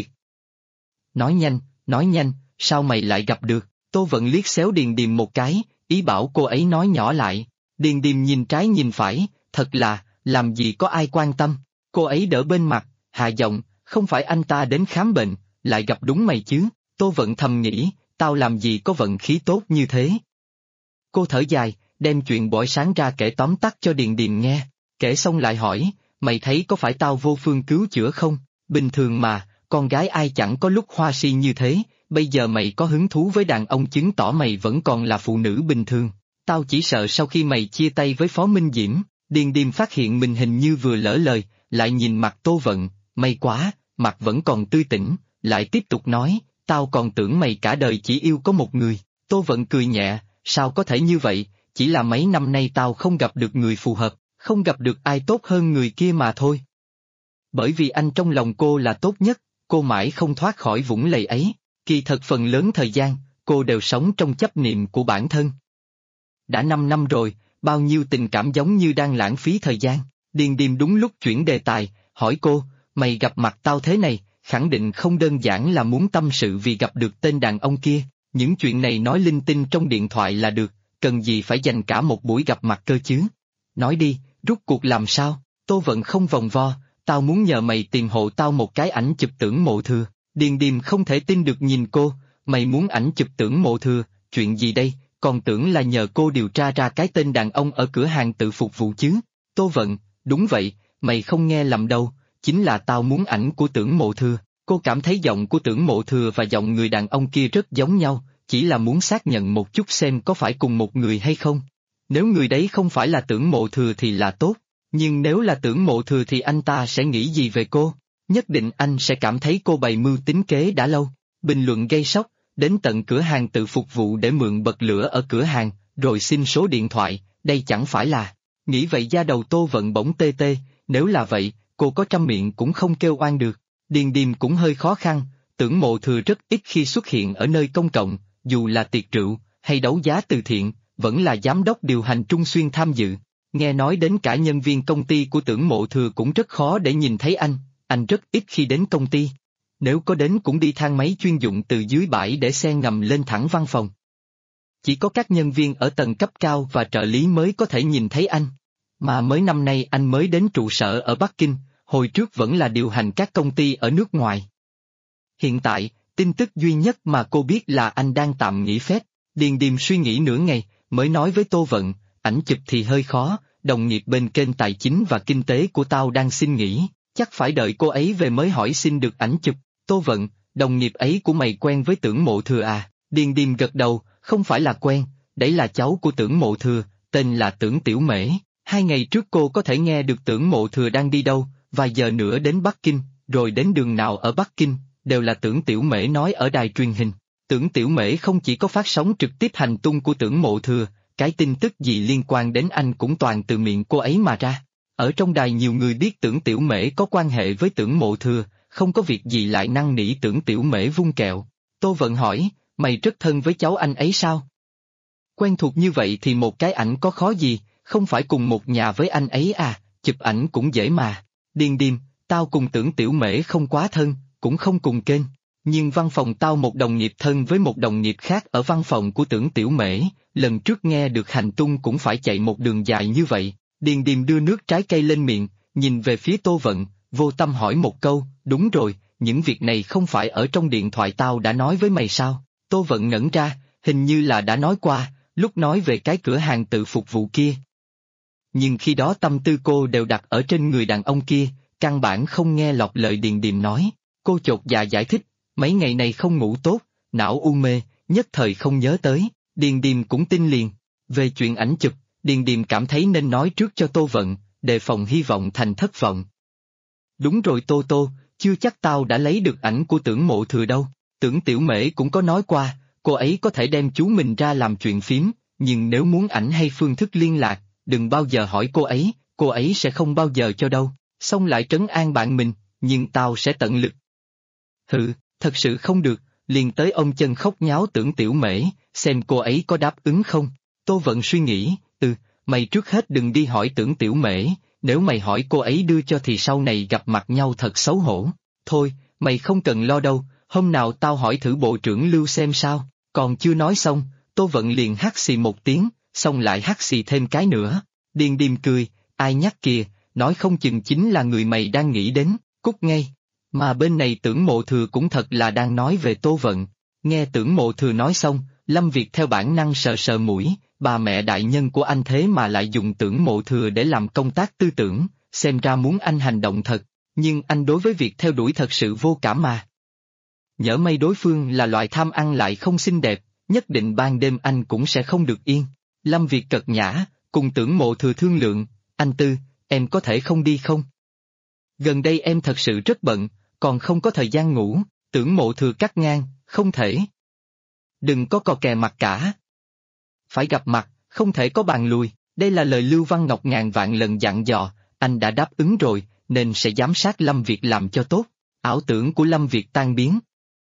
Nói nhanh, sao mày lại gặp được? Tô Vận liếc xéo Điền Điềm một cái, ý bảo cô ấy nói nhỏ lại. Điền Điềm nhìn trái nhìn phải, thật là, làm gì có ai quan tâm. Cô ấy đỡ bên mặt, hạ giọng, không phải anh ta đến khám bệnh, lại gặp đúng mày chứ? Tô Vận thầm nghĩ, tao làm gì có vận khí tốt như thế. Cô thở dài, đem chuyện buổi sáng ra kể tóm tắt cho Điền Điềm nghe, kể xong lại hỏi, mày thấy có phải tao vô phương cứu chữa không? Bình thường mà, con gái ai chẳng có lúc hoa si như thế, bây giờ mày có hứng thú với đàn ông chứng tỏ mày vẫn còn là phụ nữ bình thường. Tao chỉ sợ sau khi mày chia tay với Phó Minh Diễm, Điền Điềm phát hiện mình hình như vừa lỡ lời, lại nhìn mặt Tô Vận, may quá, mặt vẫn còn tươi tỉnh, lại tiếp tục nói, tao còn tưởng mày cả đời chỉ yêu có một người. Tô Vận cười nhẹ, sao có thể như vậy, chỉ là mấy năm nay tao không gặp được người phù hợp, không gặp được ai tốt hơn người kia mà thôi. Bởi vì anh trong lòng cô là tốt nhất, cô mãi không thoát khỏi vũng lầy ấy, kỳ thật phần lớn thời gian, cô đều sống trong chấp niệm của bản thân. Đã 5 năm rồi, bao nhiêu tình cảm giống như đang lãng phí thời gian. Điền Điềm đúng lúc chuyển đề tài, hỏi cô, mày gặp mặt tao thế này, khẳng định không đơn giản là muốn tâm sự vì gặp được tên đàn ông kia, những chuyện này nói linh tinh trong điện thoại là được, cần gì phải dành cả một buổi gặp mặt cơ chứ? Nói đi, rút cuộc làm sao? Tô Vận không vòng vo, tao muốn nhờ mày tìm hộ tao một cái ảnh chụp Tưởng Mộ Thừa. Điền Điềm không thể tin được nhìn cô, mày muốn ảnh chụp Tưởng Mộ Thừa, chuyện gì đây? Còn tưởng là nhờ cô điều tra ra cái tên đàn ông ở cửa hàng tự phục vụ chứ. Tô Vận, đúng vậy, mày không nghe lầm đâu, chính là tao muốn ảnh của Tưởng Mộ Thừa. Cô cảm thấy giọng của Tưởng Mộ Thừa và giọng người đàn ông kia rất giống nhau, chỉ là muốn xác nhận một chút xem có phải cùng một người hay không. Nếu người đấy không phải là Tưởng Mộ Thừa thì là tốt, nhưng nếu là Tưởng Mộ Thừa thì anh ta sẽ nghĩ gì về cô? Nhất định anh sẽ cảm thấy cô bày mưu tính kế đã lâu. Bình luận gây sốc, đến tận cửa hàng tự phục vụ để mượn bật lửa ở cửa hàng, rồi xin số điện thoại, đây chẳng phải là... Nghĩ vậy da đầu Tô Vận bỗng tê tê, nếu là vậy, cô có trăm miệng cũng không kêu oan được. Điền Điềm cũng hơi khó khăn, Tưởng Mộ Thừa rất ít khi xuất hiện ở nơi công cộng, dù là tiệc rượu, hay đấu giá từ thiện, vẫn là giám đốc điều hành Trung Xuyên tham dự. Nghe nói đến cả nhân viên công ty của Tưởng Mộ Thừa cũng rất khó để nhìn thấy anh rất ít khi đến công ty. Nếu có đến cũng đi thang máy chuyên dụng từ dưới bãi để xe ngầm lên thẳng văn phòng. Chỉ có các nhân viên ở tầng cấp cao và trợ lý mới có thể nhìn thấy anh. Mà mới năm nay anh mới đến trụ sở ở Bắc Kinh, hồi trước vẫn là điều hành các công ty ở nước ngoài. Hiện tại, tin tức duy nhất mà cô biết là anh đang tạm nghỉ phép. Điền Điềm suy nghĩ nửa ngày, mới nói với Tô Vận, ảnh chụp thì hơi khó, đồng nghiệp bên kênh tài chính và kinh tế của tao đang xin nghỉ, chắc phải đợi cô ấy về mới hỏi xin được ảnh chụp. Tô Vận, đồng nghiệp ấy của mày quen với Tưởng Mộ Thừa à? Điền Điềm gật đầu, không phải là quen, đấy là cháu của Tưởng Mộ Thừa, tên là Tưởng Tiểu Mễ. 2 ngày trước cô có thể nghe được Tưởng Mộ Thừa đang đi đâu, vài giờ nữa đến Bắc Kinh, rồi đến đường nào ở Bắc Kinh, đều là Tưởng Tiểu Mễ nói ở đài truyền hình. Tưởng Tiểu Mễ không chỉ có phát sóng trực tiếp hành tung của Tưởng Mộ Thừa, cái tin tức gì liên quan đến anh cũng toàn từ miệng cô ấy mà ra. Ở trong đài nhiều người biết Tưởng Tiểu Mễ có quan hệ với Tưởng Mộ Thừa, không có việc gì lại năn nỉ Tưởng Tiểu Mễ vung kẹo. Tô Vận hỏi, mày rất thân với cháu anh ấy sao? Quen thuộc như vậy thì một cái ảnh có khó gì, không phải cùng một nhà với anh ấy à, chụp ảnh cũng dễ mà. Điền Điềm, tao cùng Tưởng Tiểu Mễ không quá thân, cũng không cùng kênh. Nhưng văn phòng tao một đồng nghiệp thân với một đồng nghiệp khác ở văn phòng của Tưởng Tiểu Mễ, lần trước nghe được hành tung cũng phải chạy một đường dài như vậy. Điền Điềm đưa nước trái cây lên miệng, nhìn về phía Tô Vận, vô tâm hỏi một câu, đúng rồi, những việc này không phải ở trong điện thoại tao đã nói với mày sao? Tô Vận ngẩn ra, hình như là đã nói qua, lúc nói về cái cửa hàng tự phục vụ kia. Nhưng khi đó tâm tư cô đều đặt ở trên người đàn ông kia, căn bản không nghe lọt lời Điền Điềm nói. Cô chột dạ giải thích, mấy ngày này không ngủ tốt, não u mê, nhất thời không nhớ tới. Điền Điềm cũng tin liền. Về chuyện ảnh chụp, Điền Điềm cảm thấy nên nói trước cho Tô Vận, đề phòng hy vọng thành thất vọng. Đúng rồi Tô Tô, chưa chắc tao đã lấy được ảnh của Tưởng Mộ Thừa đâu. Tưởng Tiểu Mễ cũng có nói qua, cô ấy có thể đem chú mình ra làm chuyện phím, nhưng nếu muốn ảnh hay phương thức liên lạc, đừng bao giờ hỏi cô ấy sẽ không bao giờ cho đâu. Xong lại trấn an bạn mình, nhưng tao sẽ tận lực. Hừ, thật sự không được, liền tới ông chân khóc nháo Tưởng Tiểu Mễ, xem cô ấy có đáp ứng không. Tô Vận suy nghĩ, mày trước hết đừng đi hỏi Tưởng Tiểu Mễ, nếu mày hỏi cô ấy đưa cho thì sau này gặp mặt nhau thật xấu hổ. Thôi, mày không cần lo đâu, hôm nào tao hỏi thử Bộ trưởng Lưu xem sao. Còn chưa nói xong, Tô Vận liền hắt xì một tiếng, xong lại hắt xì thêm cái nữa. Điền Điềm cười, ai nhắc kìa, nói không chừng chính là người mày đang nghĩ đến, cút ngay. Mà bên này Tưởng Mộ Thừa cũng thật là đang nói về Tô Vận. Nghe Tưởng Mộ Thừa nói xong, Lâm Việt theo bản năng sờ sờ mũi, bà mẹ đại nhân của anh thế mà lại dùng Tưởng Mộ Thừa để làm công tác tư tưởng, xem ra muốn anh hành động thật, nhưng anh đối với việc theo đuổi thật sự vô cảm mà. Nhỡ may đối phương là loại tham ăn lại không xinh đẹp, nhất định ban đêm anh cũng sẽ không được yên. Lâm Việt cật nhã, cùng Tưởng Mộ Thừa thương lượng, anh Tư, em có thể không đi không? Gần đây em thật sự rất bận, còn không có thời gian ngủ. Tưởng Mộ Thừa cắt ngang, không thể. Đừng có cò kè mặt cả. Phải gặp mặt, không thể có bàn lùi, đây là lời Lưu Văn Ngọc ngàn vạn lần dặn dò, anh đã đáp ứng rồi, nên sẽ giám sát Lâm Việt làm cho tốt. Ảo tưởng của Lâm Việt tan biến.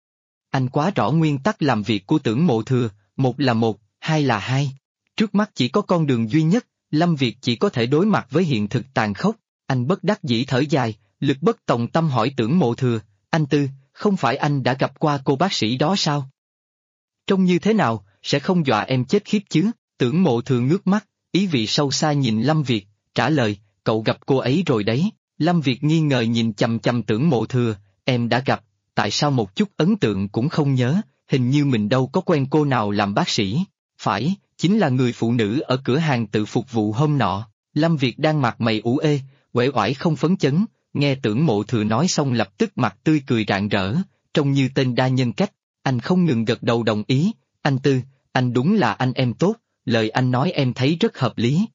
Anh quá rõ nguyên tắc làm việc của Tưởng Mộ Thừa, một là một, hai là hai. Trước mắt chỉ có con đường duy nhất, Lâm Việt chỉ có thể đối mặt với hiện thực tàn khốc. Anh bất đắc dĩ thở dài, lực bất tòng tâm hỏi Tưởng Mộ Thừa, anh Tư, không phải anh đã gặp qua cô bác sĩ đó sao? Trông như thế nào, sẽ không dọa em chết khiếp chứ? Tưởng Mộ Thừa ngước mắt, ý vị sâu xa nhìn Lâm Việt, trả lời, cậu gặp cô ấy rồi đấy. Lâm Việt nghi ngờ nhìn chằm chằm Tưởng Mộ Thừa, em đã gặp, tại sao một chút ấn tượng cũng không nhớ, hình như mình đâu có quen cô nào làm bác sĩ. Phải, chính là người phụ nữ ở cửa hàng tự phục vụ hôm nọ. Lâm Việt đang mặt mày ủ ê, uể oải không phấn chấn, nghe Tưởng Mộ Thừa nói xong lập tức mặt tươi cười rạng rỡ, trông như tên đa nhân cách. Anh không ngừng gật đầu đồng ý, anh Tư, anh đúng là anh em tốt, lời anh nói em thấy rất hợp lý.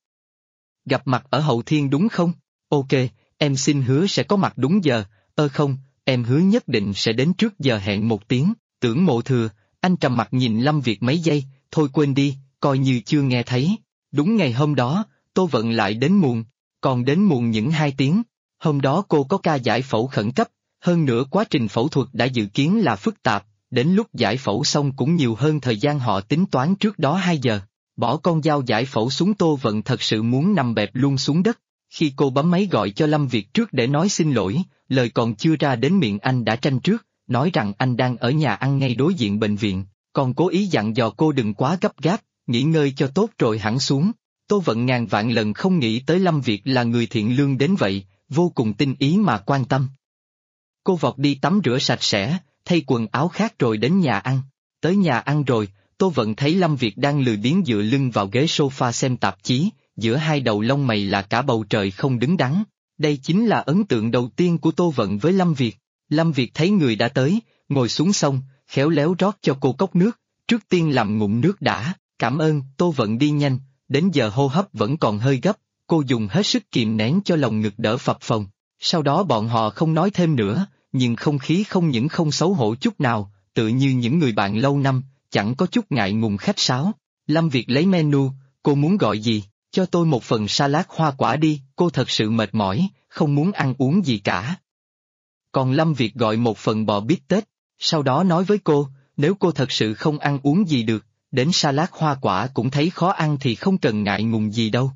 Gặp mặt ở Hậu Thiên đúng không? Ok, em xin hứa sẽ có mặt đúng giờ, không, em hứa nhất định sẽ đến trước giờ hẹn 1 tiếng. Tưởng Mộ Thừa, anh trầm mặt nhìn Lâm Việt mấy giây, thôi quên đi, coi như chưa nghe thấy. Đúng ngày hôm đó, Tô Vận lại đến muộn, còn đến muộn những 2 tiếng. Hôm đó cô có ca giải phẫu khẩn cấp, hơn nữa quá trình phẫu thuật đã dự kiến là phức tạp, đến lúc giải phẫu xong cũng nhiều hơn thời gian họ tính toán trước đó 2 giờ. Bỏ con dao giải phẫu xuống, Tô Vận thật sự muốn nằm bẹp luôn xuống đất. Khi cô bấm máy gọi cho Lâm Việt trước để nói xin lỗi, lời còn chưa ra đến miệng anh đã tranh trước, nói rằng anh đang ở nhà ăn ngay đối diện bệnh viện, còn cố ý dặn dò cô đừng quá gấp gáp, nghỉ ngơi cho tốt rồi hẳn xuống. Tô Vận ngàn vạn lần không nghĩ tới Lâm Việt là người thiện lương đến vậy, vô cùng tinh ý mà quan tâm. Cô vọt đi tắm rửa sạch sẽ, thay quần áo khác rồi đến nhà ăn. Tới nhà ăn rồi, Tô Vận thấy Lâm Việt đang lười biếng dựa lưng vào ghế sofa xem tạp chí, giữa hai đầu lông mày là cả bầu trời không đứng đắn. Đây chính là ấn tượng đầu tiên của Tô Vận với Lâm Việt. Lâm Việt thấy người đã tới, ngồi xuống xong, khéo léo rót cho cô cốc nước, trước tiên làm ngụm nước đã, cảm ơn. Tô Vận đi nhanh, đến giờ hô hấp vẫn còn hơi gấp, cô dùng hết sức kìm nén cho lồng ngực đỡ phập phồng. Sau đó bọn họ không nói thêm nữa, nhưng không khí không những không xấu hổ chút nào, tự như những người bạn lâu năm, chẳng có chút ngại ngùng khách sáo. Lâm Việt lấy menu, cô muốn gọi gì? Cho tôi một phần salad hoa quả đi, cô thật sự mệt mỏi, không muốn ăn uống gì cả. Còn Lâm Việt gọi một phần bò bít tết, sau đó nói với cô, nếu cô thật sự không ăn uống gì được, đến salad hoa quả cũng thấy khó ăn thì không cần ngại ngùng gì đâu.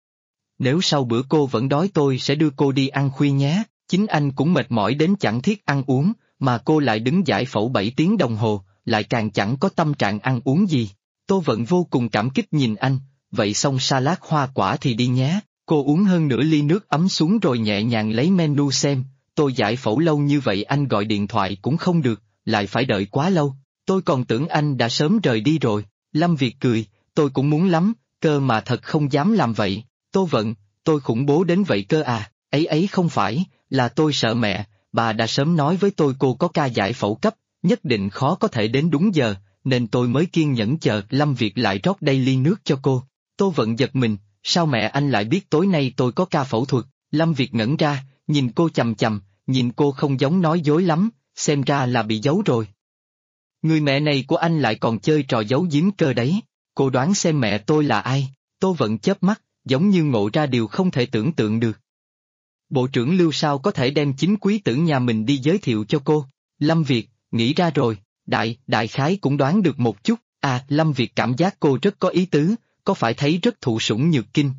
Nếu sau bữa cô vẫn đói tôi sẽ đưa cô đi ăn khuya nhé, chính anh cũng mệt mỏi đến chẳng thiết ăn uống, mà cô lại đứng giải phẫu 7 tiếng đồng hồ, lại càng chẳng có tâm trạng ăn uống gì. Tô Vận vô cùng cảm kích nhìn anh, vậy xong salad hoa quả thì đi nhé. Cô uống hơn nửa ly nước ấm xuống rồi nhẹ nhàng lấy menu xem, tôi giải phẫu lâu như vậy anh gọi điện thoại cũng không được, lại phải đợi quá lâu, tôi còn tưởng anh đã sớm rời đi rồi. Lâm Việt cười, tôi cũng muốn lắm, cơ mà thật không dám làm vậy. Tô Vận, tôi khủng bố đến vậy cơ à? Ấy không phải, là tôi sợ mẹ, bà đã sớm nói với tôi cô có ca giải phẫu cấp, nhất định khó có thể đến đúng giờ, nên tôi mới kiên nhẫn chờ. Lâm Việt lại rót đầy ly nước cho cô. Tô Vận giật mình, sao mẹ anh lại biết tối nay tôi có ca phẫu thuật? Lâm Việt ngẩn ra, nhìn cô chằm chằm, nhìn cô không giống nói dối lắm, xem ra là bị giấu rồi. Người mẹ này của anh lại còn chơi trò giấu giếm cơ đấy, cô đoán xem mẹ tôi là ai? Tô Vận chớp mắt, giống như ngộ ra điều không thể tưởng tượng được. Bộ trưởng Lưu sao có thể đem chính quý tử nhà mình đi giới thiệu cho cô? Lâm Việt, nghĩ ra rồi, đại khái cũng đoán được một chút. À, Lâm Việt cảm giác cô rất có ý tứ, có phải thấy rất thụ sủng nhược kinh?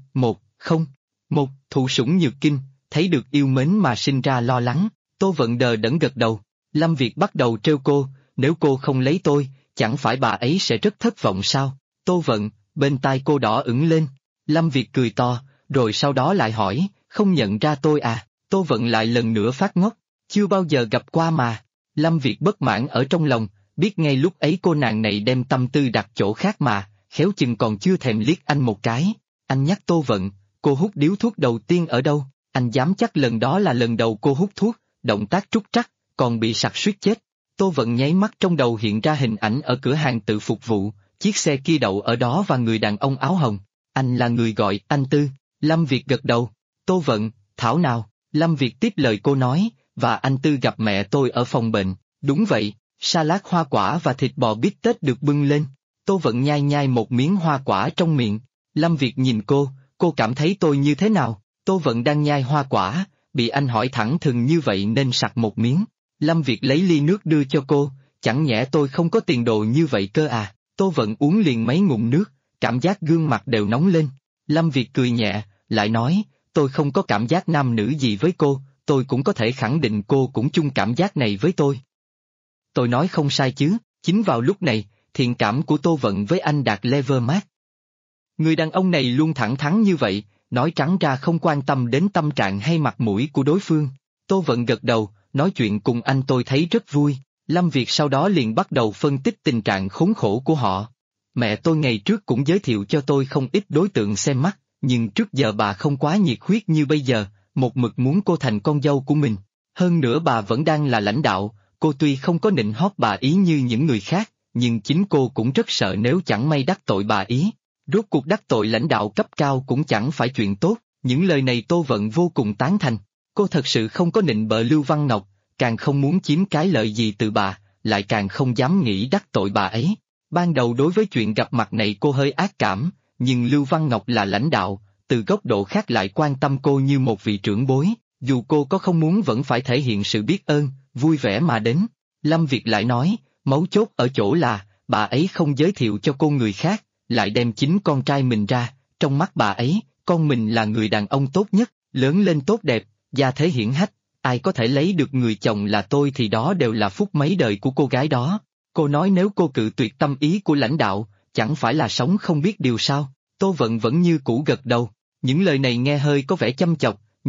Một, thụ sủng nhược kinh, thấy được yêu mến mà sinh ra lo lắng. Tô Vận đờ đẫn gật đầu. Lâm Việt bắt đầu trêu cô, nếu cô không lấy tôi, chẳng phải bà ấy sẽ rất thất vọng sao? Tô Vận, bên tai cô đỏ ửng lên. Lâm Việt cười to, rồi sau đó lại hỏi, không nhận ra tôi à? Tô Vận lại lần nữa phát ngốc, chưa bao giờ gặp qua mà. Lâm Việt bất mãn ở trong lòng, biết ngay lúc ấy cô nàng này đem tâm tư đặt chỗ khác mà, khéo chừng còn chưa thèm liếc anh một cái. Anh nhắc Tô Vận, cô hút điếu thuốc đầu tiên ở đâu? Anh dám chắc lần đó là lần đầu cô hút thuốc, động tác trúc trắc, còn bị sặc suýt chết. Tô Vận nháy mắt trong đầu hiện ra hình ảnh ở cửa hàng tự phục vụ, chiếc xe kia đậu ở đó và người đàn ông áo hồng. Anh là người gọi anh Tư. Lâm Việt gật đầu. Tô Vận, thảo nào? Lâm Việt tiếp lời cô nói, và anh Tư gặp mẹ tôi ở phòng bệnh. Đúng vậy, salad hoa quả và thịt bò bít tết được bưng lên. Tô Vận nhai nhai một miếng hoa quả trong miệng. Lâm Việt nhìn cô cảm thấy tôi như thế nào? Tô Vận đang nhai hoa quả, bị anh hỏi thẳng thừng như vậy nên sặc một miếng. Lâm Việt lấy ly nước đưa cho cô, chẳng nhẽ tôi không có tiền đồ như vậy cơ à? Tô Vận uống liền mấy ngụm nước, cảm giác gương mặt đều nóng lên. Lâm Việt cười nhẹ, lại nói, tôi không có cảm giác nam nữ gì với cô, tôi cũng có thể khẳng định cô cũng chung cảm giác này với tôi. Tôi nói không sai chứ? Chính vào lúc này, thiện cảm của Tô Vận với anh đạt level max. Người đàn ông này luôn thẳng thắn như vậy, nói trắng ra không quan tâm đến tâm trạng hay mặt mũi của đối phương. Tô Vận gật đầu, nói chuyện cùng anh tôi thấy rất vui. Lâm Việt sau đó liền bắt đầu phân tích tình trạng khốn khổ của họ. Mẹ tôi ngày trước cũng giới thiệu cho tôi không ít đối tượng xem mắt, nhưng trước giờ bà không quá nhiệt huyết như bây giờ, một mực muốn cô thành con dâu của mình. Hơn nữa bà vẫn đang là lãnh đạo, cô tuy không có nịnh hót bà ý như những người khác, nhưng chính cô cũng rất sợ nếu chẳng may đắc tội bà ý. Rốt cuộc đắc tội lãnh đạo cấp cao cũng chẳng phải chuyện tốt, những lời này Tô Vận vô cùng tán thành. Cô thật sự không có nịnh bợ Lưu Văn Ngọc, càng không muốn chiếm cái lợi gì từ bà, lại càng không dám nghĩ đắc tội bà ấy. Ban đầu đối với chuyện gặp mặt này cô hơi ác cảm, nhưng Lưu Văn Ngọc là lãnh đạo, từ góc độ khác lại quan tâm cô như một vị trưởng bối, dù cô có không muốn vẫn phải thể hiện sự biết ơn, vui vẻ mà đến. Lâm Việt lại nói, mấu chốt ở chỗ là, bà ấy không giới thiệu cho cô người khác, lại đem chính con trai mình ra, trong mắt bà ấy, con mình là người đàn ông tốt nhất, lớn lên tốt đẹp, gia thế hiển hách, ai có thể lấy được người chồng là tôi thì đó đều là phúc mấy đời của cô gái đó. Cô nói nếu cô cự tuyệt tâm ý của lãnh đạo, chẳng phải là sống không biết điều sao? Tô Vận vẫn như cũ gật đầu, những lời này nghe hơi có vẻ chăm chọc,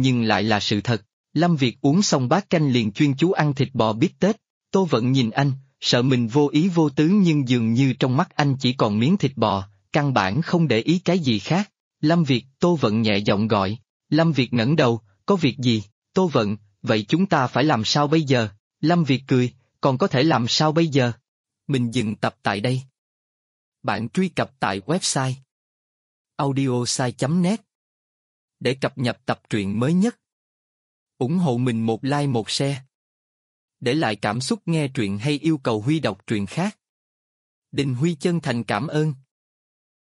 nhưng lại là sự thật. Lâm Việt uống xong bát canh liền chuyên chú ăn thịt bò bít tết. Tô Vận nhìn anh, sợ mình vô ý vô tứ nhưng dường như trong mắt anh chỉ còn miếng thịt bò, căn bản không để ý cái gì khác. Lâm Việt, Tô Vận nhẹ giọng gọi. Lâm Việt ngẩng đầu, có việc gì? Tô Vận, vậy chúng ta phải làm sao bây giờ? Lâm Việt cười, còn có thể làm sao bây giờ? Mình dừng tập tại đây. Bạn truy cập tại website audiosai.net để cập nhật tập truyện mới nhất. Ủng hộ mình một like một share. Để lại cảm xúc nghe truyện hay yêu cầu Huy đọc truyện khác. Đình Huy chân thành cảm ơn.